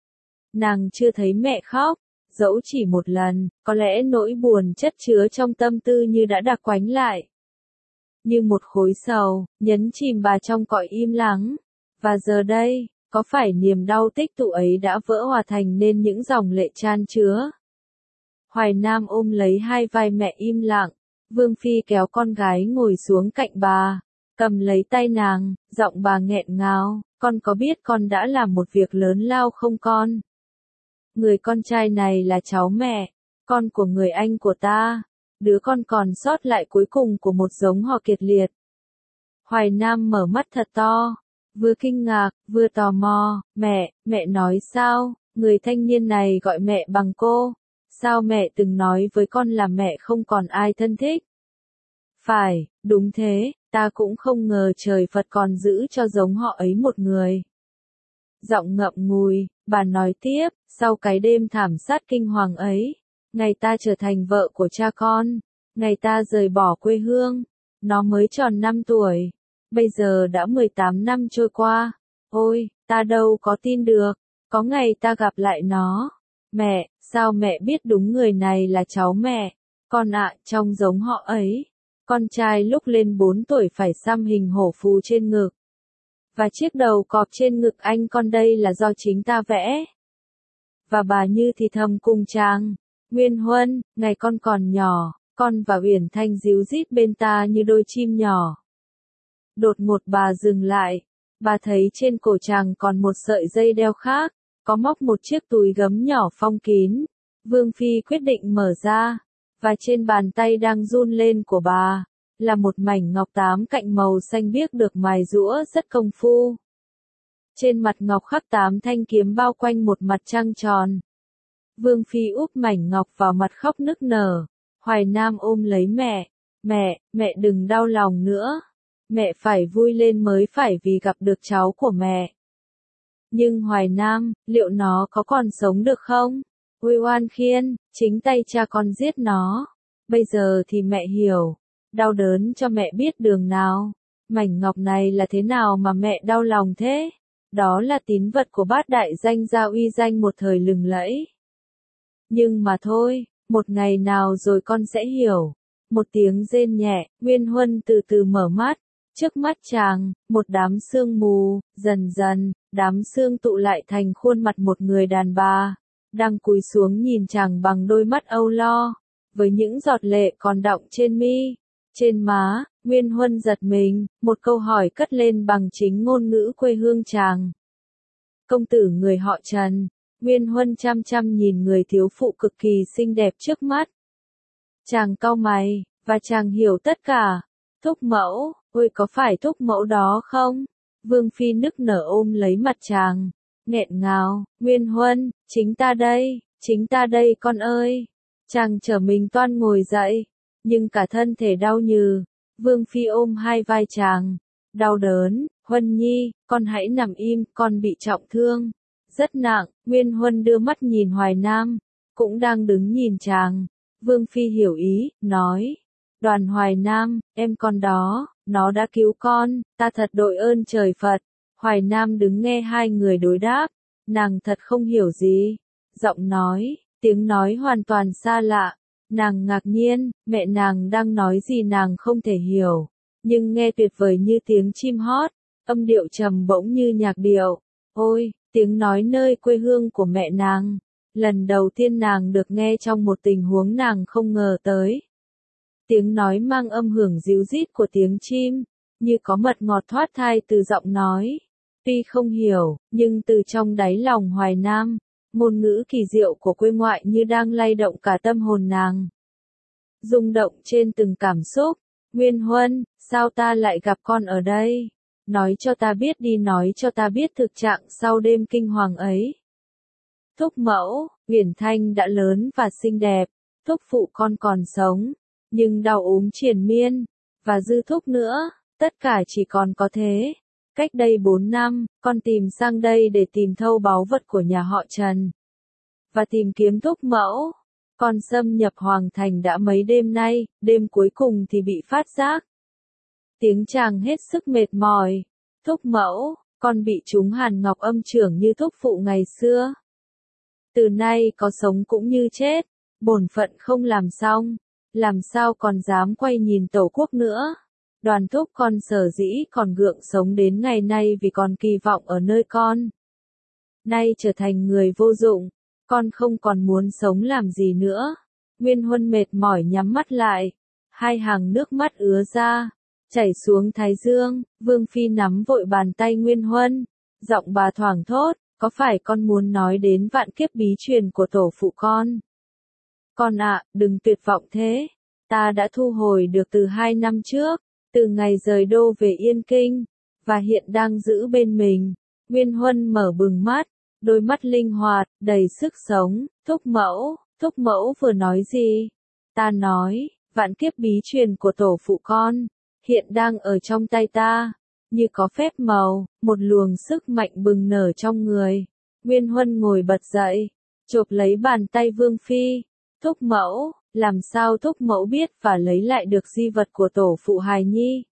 Nàng chưa thấy mẹ khóc, dẫu chỉ một lần, có lẽ nỗi buồn chất chứa trong tâm tư như đã đặc quánh lại. Như một khối sầu, nhấn chìm bà trong cõi im lắng. Và giờ đây, có phải niềm đau tích tụ ấy đã vỡ hòa thành nên những dòng lệ chan chứa? Hoài Nam ôm lấy hai vai mẹ im lặng. Vương Phi kéo con gái ngồi xuống cạnh bà, cầm lấy tay nàng, giọng bà nghẹn ngào, con có biết con đã làm một việc lớn lao không con? Người con trai này là cháu mẹ, con của người anh của ta, đứa con còn sót lại cuối cùng của một giống họ kiệt liệt. Hoài Nam mở mắt thật to, vừa kinh ngạc, vừa tò mò. Mẹ, mẹ nói sao? Người thanh niên này gọi mẹ bằng cô. Sao mẹ từng nói với con là mẹ không còn ai thân thích? Phải, đúng thế, ta cũng không ngờ trời Phật còn giữ cho giống họ ấy một người. Giọng ngậm ngùi, bà nói tiếp, sau cái đêm thảm sát kinh hoàng ấy, ngày ta trở thành vợ của cha con, ngày ta rời bỏ quê hương, nó mới tròn năm tuổi, bây giờ đã mười tám năm trôi qua. Ôi, ta đâu có tin được, có ngày ta gặp lại nó. Mẹ, sao mẹ biết đúng người này là cháu mẹ? Con ạ, trong giống họ ấy, con trai lúc lên bốn tuổi phải xăm hình hổ phù trên ngực. Và chiếc đầu cọp trên ngực anh con đây là do chính ta vẽ. Và bà như thì thầm cùng chàng, Nguyên Huân, ngày con còn nhỏ, con và Uyển Thanh díu dít bên ta như đôi chim nhỏ. Đột ngột bà dừng lại, bà thấy trên cổ chàng còn một sợi dây đeo khác, có móc một chiếc túi gấm nhỏ phong kín. Vương Phi quyết định mở ra, và trên bàn tay đang run lên của bà, là một mảnh ngọc tám cạnh màu xanh biếc được mài giũa rất công phu. Trên mặt ngọc khắc tám thanh kiếm bao quanh một mặt trăng tròn. Vương Phi úp mảnh ngọc vào mặt khóc nức nở. Hoài Nam ôm lấy mẹ. Mẹ, mẹ đừng đau lòng nữa. Mẹ phải vui lên mới phải vì gặp được cháu của mẹ. Nhưng Hoài Nam, liệu nó có còn sống được không? Ôi oan khiên, chính tay cha con giết nó. Bây giờ thì mẹ hiểu. Đau đớn cho mẹ biết đường nào. Mảnh ngọc này là thế nào mà mẹ đau lòng thế? Đó là tín vật của bát đại danh gia uy danh một thời lừng lẫy. Nhưng mà thôi, một ngày nào rồi con sẽ hiểu. Một tiếng rên nhẹ, Nguyên Huân từ từ mở mắt. Trước mắt chàng, một đám sương mù, dần dần, đám sương tụ lại thành khuôn mặt một người đàn bà, đang cúi xuống nhìn chàng bằng đôi mắt âu lo, với những giọt lệ còn đọng trên mi, trên má. Nguyên Huân giật mình, một câu hỏi cất lên bằng chính ngôn ngữ quê hương chàng. Công tử người họ Trần. Nguyên Huân chăm chăm nhìn người thiếu phụ cực kỳ xinh đẹp trước mắt. Chàng cau mày, và chàng hiểu tất cả. Thúc mẫu, ôi có phải thúc mẫu đó không? Vương Phi nức nở ôm lấy mặt chàng, nghẹn ngào. Nguyên Huân, chính ta đây, chính ta đây con ơi. Chàng trở mình toan ngồi dậy, nhưng cả thân thể đau nhừ. Vương Phi ôm hai vai chàng, đau đớn. Huân Nhi, con hãy nằm im, con bị trọng thương. Rất nặng. Nguyên Huân đưa mắt nhìn Hoài Nam, cũng đang đứng nhìn chàng. Vương Phi hiểu ý, nói. Đoàn Hoài Nam, em con đó, nó đã cứu con, ta thật đội ơn trời Phật. Hoài Nam đứng nghe hai người đối đáp, nàng thật không hiểu gì. Giọng nói, tiếng nói hoàn toàn xa lạ. Nàng ngạc nhiên, mẹ nàng đang nói gì nàng không thể hiểu, nhưng nghe tuyệt vời như tiếng chim hót, âm điệu trầm bổng như nhạc điệu. Ôi, tiếng nói nơi quê hương của mẹ nàng, lần đầu tiên nàng được nghe trong một tình huống nàng không ngờ tới. Tiếng nói mang âm hưởng ríu rít của tiếng chim, như có mật ngọt thoát thai từ giọng nói. Tuy không hiểu, nhưng từ trong đáy lòng Hoài Nam, ngôn ngữ kỳ diệu của quê ngoại như đang lay động cả tâm hồn nàng. Rung động trên từng cảm xúc. Nguyên Huân, sao ta lại gặp con ở đây? Nói cho ta biết đi, nói cho ta biết thực trạng sau đêm kinh hoàng ấy. Thúc mẫu, Uyển Thanh đã lớn và xinh đẹp, thúc phụ con còn sống, nhưng đau ốm triền miên, và dư thúc nữa, tất cả chỉ còn có thế. Cách đây bốn năm, con tìm sang đây để tìm thâu báu vật của nhà họ Trần, và tìm kiếm thúc mẫu. Con xâm nhập Hoàng Thành đã mấy đêm nay, đêm cuối cùng thì bị phát giác. Tiếng chàng hết sức mệt mỏi. Thúc mẫu, con bị trúng hàn ngọc âm chưởng như thúc phụ ngày xưa. Từ nay có sống cũng như chết, bổn phận không làm xong, làm sao còn dám quay nhìn tổ quốc nữa. Đoàn thúc con sở dĩ còn gượng sống đến ngày nay vì còn kỳ vọng ở nơi con. Nay trở thành người vô dụng, con không còn muốn sống làm gì nữa. Nguyên Huân mệt mỏi nhắm mắt lại, hai hàng nước mắt ứa ra, chảy xuống thái dương. Vương Phi nắm vội bàn tay Nguyên Huân, giọng bà thoảng thốt, có phải con muốn nói đến vạn kiếp bí truyền của tổ phụ con? Con ạ, à, đừng tuyệt vọng thế. Ta đã thu hồi được từ hai năm trước, từ ngày rời đô về Yên Kinh, và hiện đang giữ bên mình. Nguyên Huân mở bừng mắt, đôi mắt linh hoạt, đầy sức sống. Thúc mẫu, thúc mẫu vừa nói gì? Ta nói, vạn kiếp bí truyền của tổ phụ con, hiện đang ở trong tay ta. Như có phép màu, một luồng sức mạnh bừng nở trong người. Nguyên Huân ngồi bật dậy, chộp lấy bàn tay Vương Phi. Thúc mẫu, làm sao thúc mẫu biết và lấy lại được di vật của tổ phụ hài nhi?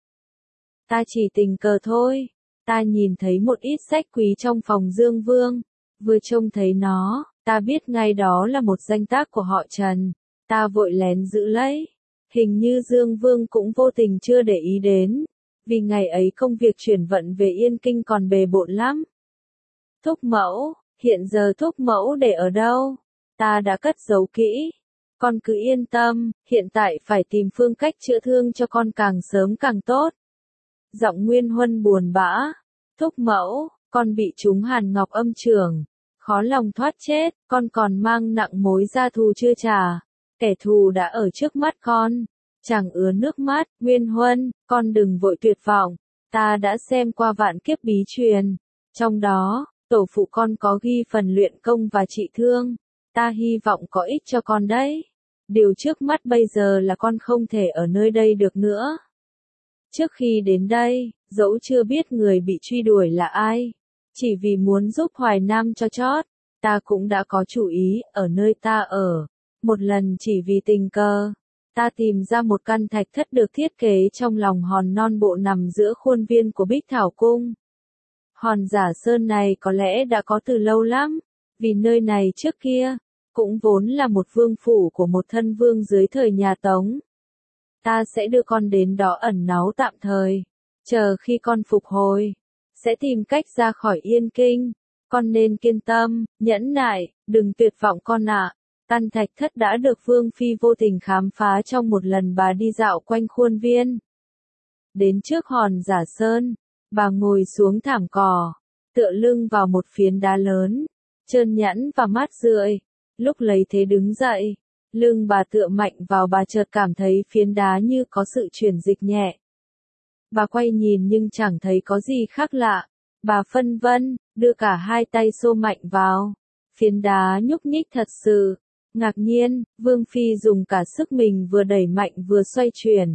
Ta chỉ tình cờ thôi. Ta nhìn thấy một ít sách quý trong phòng Dương Vương. Vừa trông thấy nó, ta biết ngay đó là một danh tác của họ Trần. Ta vội lén giữ lấy. Hình như Dương Vương cũng vô tình chưa để ý đến. Vì ngày ấy công việc chuyển vận về Yên Kinh còn bề bộn lắm. Thúc mẫu, hiện giờ thúc mẫu để ở đâu? Ta đã cất giấu kỹ. Con cứ yên tâm, hiện tại phải tìm phương cách chữa thương cho con càng sớm càng tốt. Giọng Nguyên Huân buồn bã. Thúc mẫu, con bị trúng hàn ngọc âm chưởng, khó lòng thoát chết, con còn mang nặng mối gia thù chưa trả. Kẻ thù đã ở trước mắt con. Chàng ứa nước mắt. Nguyên Huân, con đừng vội tuyệt vọng. Ta đã xem qua vạn kiếp bí truyền. Trong đó, tổ phụ con có ghi phần luyện công và trị thương. Ta hy vọng có ích cho con đấy. Điều trước mắt bây giờ là con không thể ở nơi đây được nữa. Trước khi đến đây, dẫu chưa biết người bị truy đuổi là ai, chỉ vì muốn giúp Hoài Nam cho chót, ta cũng đã có chủ ý ở nơi ta ở. Một lần chỉ vì tình cờ, ta tìm ra một căn thạch thất được thiết kế trong lòng hòn non bộ nằm giữa khuôn viên của Bích Thảo Cung. Hòn giả sơn này có lẽ đã có từ lâu lắm, vì nơi này trước kia cũng vốn là một vương phủ của một thân vương dưới thời nhà Tống. Ta sẽ đưa con đến đó ẩn náu tạm thời. Chờ khi con phục hồi, sẽ tìm cách ra khỏi Yên Kinh. Con nên kiên tâm, nhẫn nại, đừng tuyệt vọng con ạ. Tan Thạch Thất đã được Vương Phi vô tình khám phá trong một lần bà đi dạo quanh khuôn viên. Đến trước hòn Giả Sơn, bà ngồi xuống thảm cỏ, tựa lưng vào một phiến đá lớn, trơn nhẵn và mát rượi. Lúc lấy thế đứng dậy, lưng bà tựa mạnh vào, bà chợt cảm thấy phiến đá như có sự chuyển dịch nhẹ. Bà quay nhìn nhưng chẳng thấy có gì khác lạ. Bà phân vân, đưa cả hai tay xô mạnh vào. Phiến đá nhúc nhích thật sự. Ngạc nhiên, Vương Phi dùng cả sức mình vừa đẩy mạnh vừa xoay chuyển.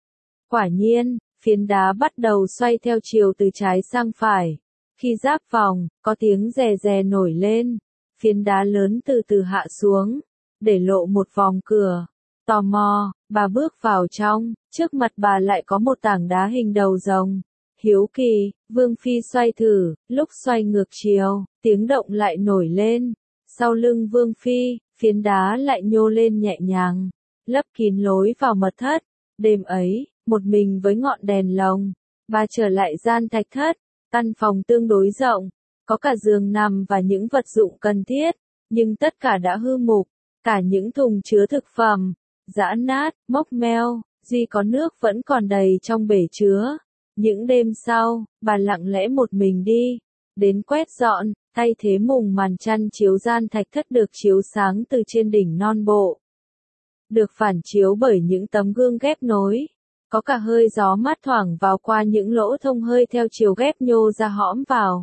Quả nhiên, phiến đá bắt đầu xoay theo chiều từ trái sang phải. Khi giáp vòng, có tiếng rè rè nổi lên. Phiến đá lớn từ từ hạ xuống, để lộ một vòng cửa. Tò mò, bà bước vào trong, trước mặt bà lại có một tảng đá hình đầu rồng. Hiếu kỳ, Vương Phi xoay thử, lúc xoay ngược chiều, tiếng động lại nổi lên. Sau lưng Vương Phi, phiến đá lại nhô lên nhẹ nhàng, lấp kín lối vào mật thất. Đêm ấy, một mình với ngọn đèn lồng, bà trở lại gian Thạch Thất. Căn phòng tương đối rộng, có cả giường nằm và những vật dụng cần thiết, nhưng tất cả đã hư mục, cả những thùng chứa thực phẩm, giã nát, mốc meo, duy có nước vẫn còn đầy trong bể chứa. Những đêm sau, bà lặng lẽ một mình đi, đến quét dọn, thay thế mùng màn chăn chiếu. Gian Thạch Thất được chiếu sáng từ trên đỉnh non bộ, được phản chiếu bởi những tấm gương ghép nối. Có cả hơi gió mát thoảng vào qua những lỗ thông hơi theo chiều ghép nhô ra hõm vào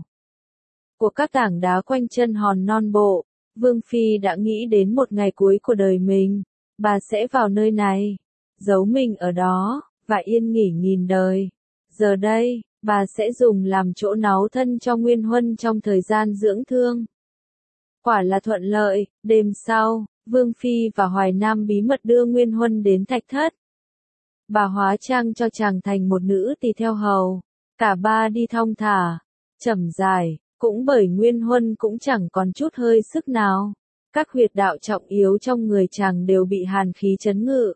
của các tảng đá quanh chân hòn non bộ. Vương Phi đã nghĩ đến một ngày cuối của đời mình, bà sẽ vào nơi này, giấu mình ở đó, và yên nghỉ nghìn đời. Giờ đây, bà sẽ dùng làm chỗ náu thân cho Nguyên Huân trong thời gian dưỡng thương. Quả là thuận lợi. Đêm sau, Vương Phi và Hoài Nam bí mật đưa Nguyên Huân đến Thạch Thất. Bà hóa trang cho chàng thành một nữ tỳ theo hầu. Cả ba đi thong thả, chậm dài, cũng bởi Nguyên Huân cũng chẳng còn chút hơi sức nào. Các huyệt đạo trọng yếu trong người chàng đều bị hàn khí trấn ngự.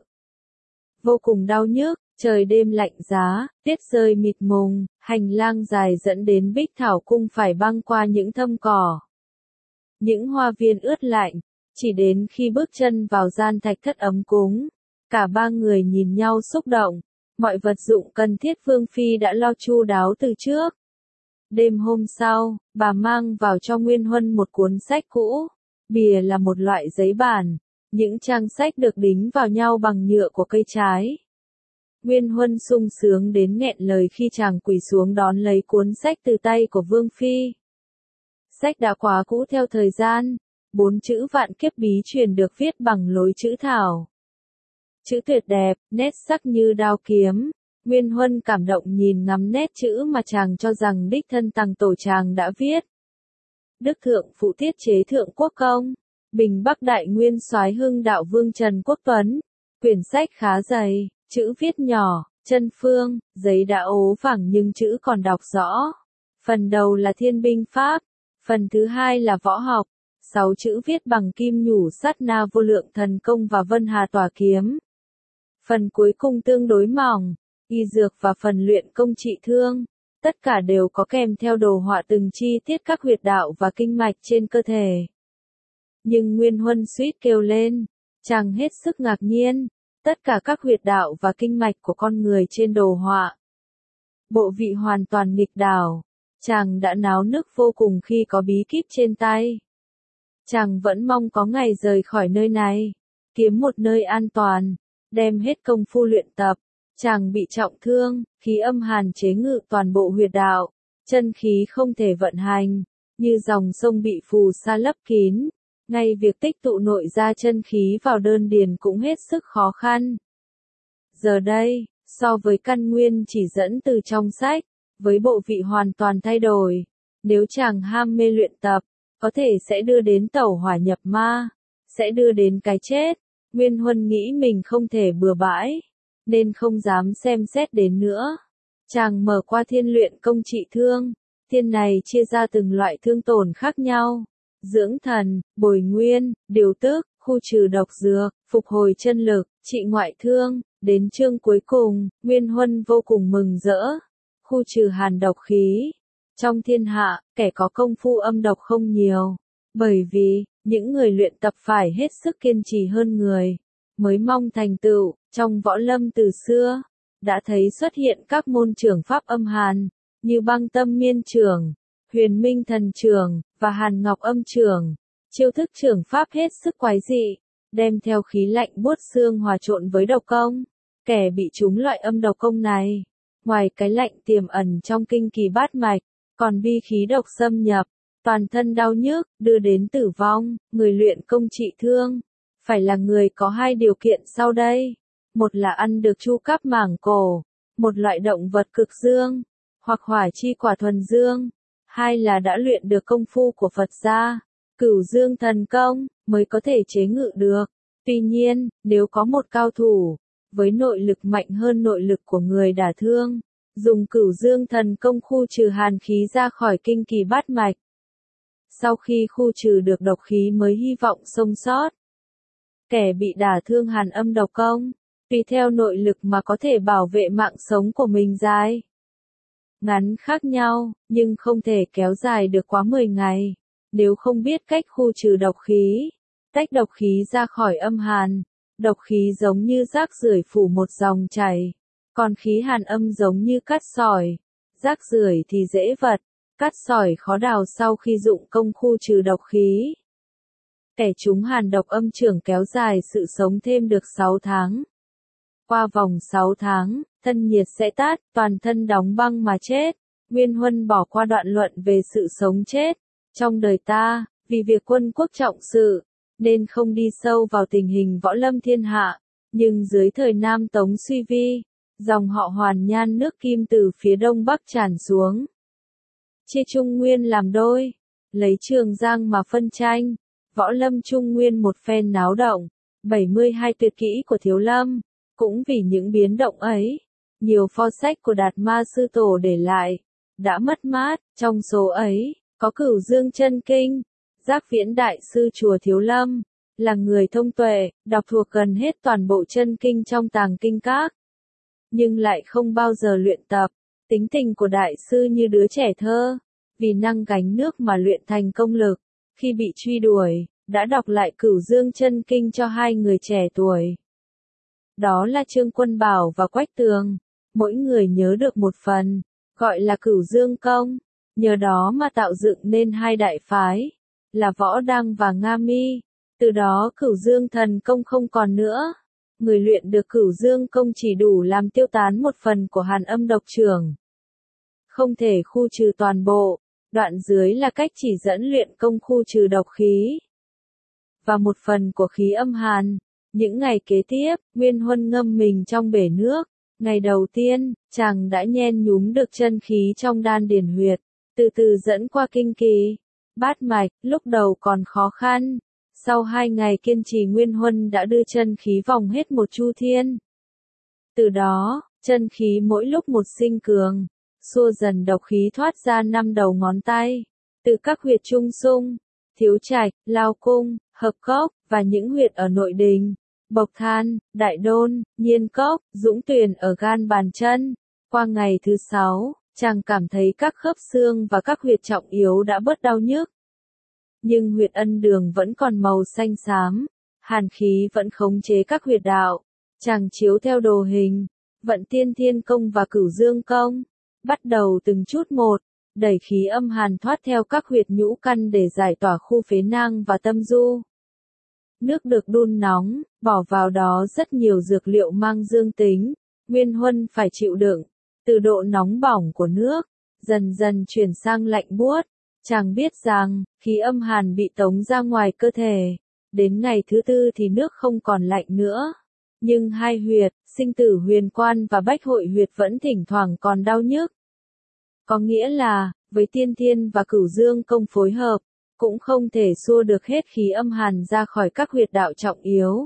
Vô cùng đau nhức, trời đêm lạnh giá, tiết rơi mịt mùng, hành lang dài dẫn đến Bích Thảo Cung phải băng qua những thâm cỏ, những hoa viên ướt lạnh. Chỉ đến khi bước chân vào gian Thạch Thất ấm cúng, cả ba người nhìn nhau xúc động. Mọi vật dụng cần thiết Vương Phi đã lo chu đáo từ trước. Đêm hôm sau, bà mang vào cho Nguyên Huân một cuốn sách cũ. Bìa là một loại giấy bản, những trang sách được đính vào nhau bằng nhựa của cây trái. Nguyên Huân sung sướng đến nghẹn lời khi chàng quỳ xuống đón lấy cuốn sách từ tay của Vương Phi. Sách đã quá cũ theo thời gian, bốn chữ vạn kiếp bí truyền được viết bằng lối chữ thảo. Chữ tuyệt đẹp, nét sắc như đao kiếm. Nguyên Huân cảm động nhìn ngắm nét chữ mà chàng cho rằng đích thân Tằng Tổ chàng đã viết. Đức Thượng Phụ Tiết Chế Thượng Quốc Công, Bình Bắc Đại Nguyên Soái Hưng Đạo Vương Trần Quốc Tuấn. Quyển sách khá dày, chữ viết nhỏ, chân phương, giấy đã ố vàng nhưng chữ còn đọc rõ. Phần đầu là thiên binh pháp, phần thứ hai là võ học. Sáu chữ viết bằng kim nhủ sắt na vô lượng thần công và vân hà tỏa kiếm. Phần cuối cùng tương đối mỏng, y dược và phần luyện công trị thương. Tất cả đều có kèm theo đồ họa từng chi tiết các huyệt đạo và kinh mạch trên cơ thể. Nhưng Nguyên Huân suýt kêu lên, chàng hết sức ngạc nhiên. Tất cả các huyệt đạo và kinh mạch của con người trên đồ họa. Bộ vị hoàn toàn nghịch đảo. Chàng đã náo nức vô cùng khi có bí kíp trên tay. Chàng vẫn mong có ngày rời khỏi nơi này, kiếm một nơi an toàn, đem hết công phu luyện tập. Chàng bị trọng thương, khí âm hàn chế ngự toàn bộ huyệt đạo, chân khí không thể vận hành, như dòng sông bị phù sa lấp kín. Ngay việc tích tụ nội ra chân khí vào đơn điền cũng hết sức khó khăn. Giờ đây, so với căn nguyên chỉ dẫn từ trong sách, với bộ vị hoàn toàn thay đổi, nếu chàng ham mê luyện tập, có thể sẽ đưa đến tẩu hỏa nhập ma, sẽ đưa đến cái chết. Nguyên Huân nghĩ mình không thể bừa bãi, nên không dám xem xét đến nữa. Chàng mở qua thiên luyện công trị thương, thiên này chia ra từng loại thương tổn khác nhau. Dưỡng thần, bồi nguyên, điều tức, khu trừ độc dược, phục hồi chân lực, trị ngoại thương. Đến chương cuối cùng, Nguyên Huân vô cùng mừng rỡ. khu trừ hàn độc khí. Trong thiên hạ, kẻ có công phu âm độc không nhiều, bởi vì, những người luyện tập phải hết sức kiên trì hơn người, mới mong thành tựu. Trong võ lâm từ xưa, đã thấy xuất hiện các môn trưởng pháp âm hàn, như băng tâm miên trưởng, huyền minh thần trưởng, và hàn ngọc âm trưởng. Chiêu thức trưởng pháp hết sức quái dị, đem theo khí lạnh buốt xương hòa trộn với độc công. Kẻ bị trúng loại âm độc công này, ngoài cái lạnh tiềm ẩn trong kinh kỳ bát mạch, còn bi khí độc xâm nhập, toàn thân đau nhức, đưa đến tử vong. Người luyện công trị thương, phải là người có hai điều kiện sau đây. Một là ăn được chu cáp mảng cổ, một loại động vật cực dương, hoặc hỏa chi quả thuần dương. Hai là đã luyện được công phu của Phật gia, Cửu Dương thần công, mới có thể chế ngự được. Tuy nhiên, nếu có một cao thủ, với nội lực mạnh hơn nội lực của người đả thương, dùng Cửu Dương thần công khu trừ hàn khí ra khỏi kinh kỳ bát mạch. Sau khi khu trừ được độc khí mới hy vọng sống sót. Kẻ bị đả thương hàn âm độc công, tùy theo nội lực mà có thể bảo vệ mạng sống của mình dài ngắn khác nhau, nhưng không thể kéo dài được quá mười ngày. Nếu không biết cách khu trừ độc khí, tách độc khí ra khỏi âm hàn, độc khí giống như rác rưởi phủ một dòng chảy, còn khí hàn âm giống như cát sỏi. Rác rưởi thì dễ vật, cát sỏi khó đào. Sau khi dụng công khu trừ độc khí, kẻ trúng hàn độc âm trưởng kéo dài sự sống thêm được sáu tháng. Qua vòng sáu tháng, thân nhiệt sẽ tát, toàn thân đóng băng mà chết. Nguyên Huân bỏ qua đoạn luận về sự sống chết. Trong đời ta, vì việc quân quốc trọng sự, nên không đi sâu vào tình hình võ lâm thiên hạ. Nhưng dưới thời Nam Tống suy vi, dòng họ Hoàn Nhan nước Kim từ phía đông bắc tràn xuống, chia Trung Nguyên làm đôi, lấy Trường Giang mà phân tranh. Võ lâm Trung Nguyên một phen náo động. bảy mươi hai tuyệt kỹ của Thiếu Lâm, cũng vì những biến động ấy, nhiều pho sách của Đạt Ma sư tổ để lại đã mất mát. Trong số ấy có Cửu Dương chân kinh. Giác Viễn đại sư chùa Thiếu Lâm là người thông tuệ, đọc thuộc gần hết toàn bộ chân kinh trong tàng kinh các, nhưng lại không bao giờ luyện tập. Tính tình của đại sư như đứa trẻ thơ, vì năng gánh nước mà luyện thành công lực. Khi bị truy đuổi, đã đọc lại Cửu Dương chân kinh cho hai người trẻ tuổi. Đó là Trương Quân Bảo và Quách Tường. Mỗi người nhớ được một phần, gọi là Cửu Dương công. Nhờ đó mà tạo dựng nên hai đại phái, là Võ Đăng và Nga Mi. Từ đó Cửu Dương thần công không còn nữa. Người luyện được Cửu Dương công chỉ đủ làm tiêu tán một phần của hàn âm độc trưởng, không thể khu trừ toàn bộ. Đoạn dưới là cách chỉ dẫn luyện công khu trừ độc khí và một phần của khí âm hàn. Những ngày kế tiếp, Nguyên Huân ngâm mình trong bể nước. Ngày đầu tiên, chàng đã nhen nhúm được chân khí trong đan điền huyệt, từ từ dẫn qua kinh kỳ bát mạch. Lúc đầu còn khó khăn, sau hai ngày kiên trì Nguyên Huân đã đưa chân khí vòng hết một chu thiên. Từ đó, chân khí mỗi lúc một sinh cường, xua dần độc khí thoát ra năm đầu ngón tay, từ các huyệt trung sung, thiếu trạch, lao cung, hợp cốc, và những huyệt ở nội đình, bộc than, đại đôn, nhiên cốc, dũng tuyền ở gan bàn chân. Qua ngày thứ sáu, chàng cảm thấy các khớp xương và các huyệt trọng yếu đã bớt đau nhức. Nhưng huyệt ân đường vẫn còn màu xanh xám, hàn khí vẫn khống chế các huyệt đạo. Chàng chiếu theo đồ hình, vận Tiên Thiên công và Cửu Dương công, bắt đầu từng chút một, đẩy khí âm hàn thoát theo các huyệt nhũ căn để giải tỏa khu phế nang và tâm du. Nước được đun nóng, bỏ vào đó rất nhiều dược liệu mang dương tính. Nguyên Huân phải chịu đựng, từ độ nóng bỏng của nước, dần dần chuyển sang lạnh buốt. Chàng biết rằng, khí âm hàn bị tống ra ngoài cơ thể. Đến ngày thứ tư thì nước không còn lạnh nữa. Nhưng hai huyệt, sinh tử huyền quan và bách hội huyệt vẫn thỉnh thoảng còn đau nhức. Có nghĩa là, với Tiên Thiên và Cửu Dương công phối hợp, cũng không thể xua được hết khí âm hàn ra khỏi các huyệt đạo trọng yếu.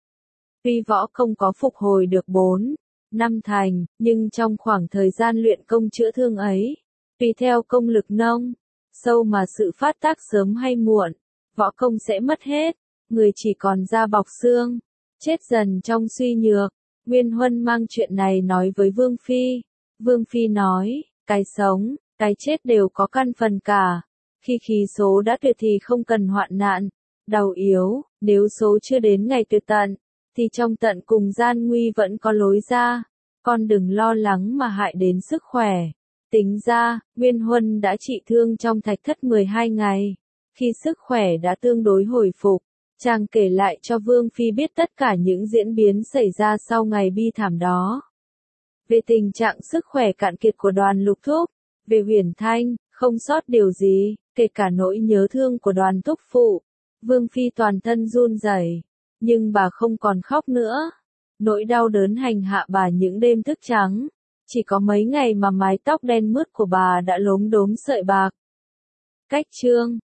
Tuy võ công có phục hồi được bốn, năm thành, nhưng trong khoảng thời gian luyện công chữa thương ấy, tùy theo công lực nông, sâu mà sự phát tác sớm hay muộn, võ công sẽ mất hết, người chỉ còn da bọc xương, chết dần trong suy nhược. Nguyên Huân mang chuyện này nói với Vương Phi. Vương Phi nói, Cái sống, cái chết đều có căn phần cả. Khi khí số đã tuyệt thì không cần hoạn nạn, đau yếu, nếu số chưa đến ngày tuyệt tận, thì trong tận cùng gian nguy vẫn có lối ra. Con đừng lo lắng mà hại đến sức khỏe. Tính ra, Nguyên Huân đã trị thương trong thạch thất mười hai ngày. Khi sức khỏe đã tương đối hồi phục, chàng kể lại cho Vương Phi biết tất cả những diễn biến xảy ra sau ngày bi thảm đó. Về tình trạng sức khỏe cạn kiệt của Đoàn Lục Thúc, về Huyền Thanh, không sót điều gì, kể cả nỗi nhớ thương của Đoàn thúc phụ. Vương Phi toàn thân run rẩy, nhưng bà không còn khóc nữa. Nỗi đau đớn hành hạ bà những đêm thức trắng. Chỉ có mấy ngày mà mái tóc đen mướt của bà đã lốm đốm sợi bạc. Cách chương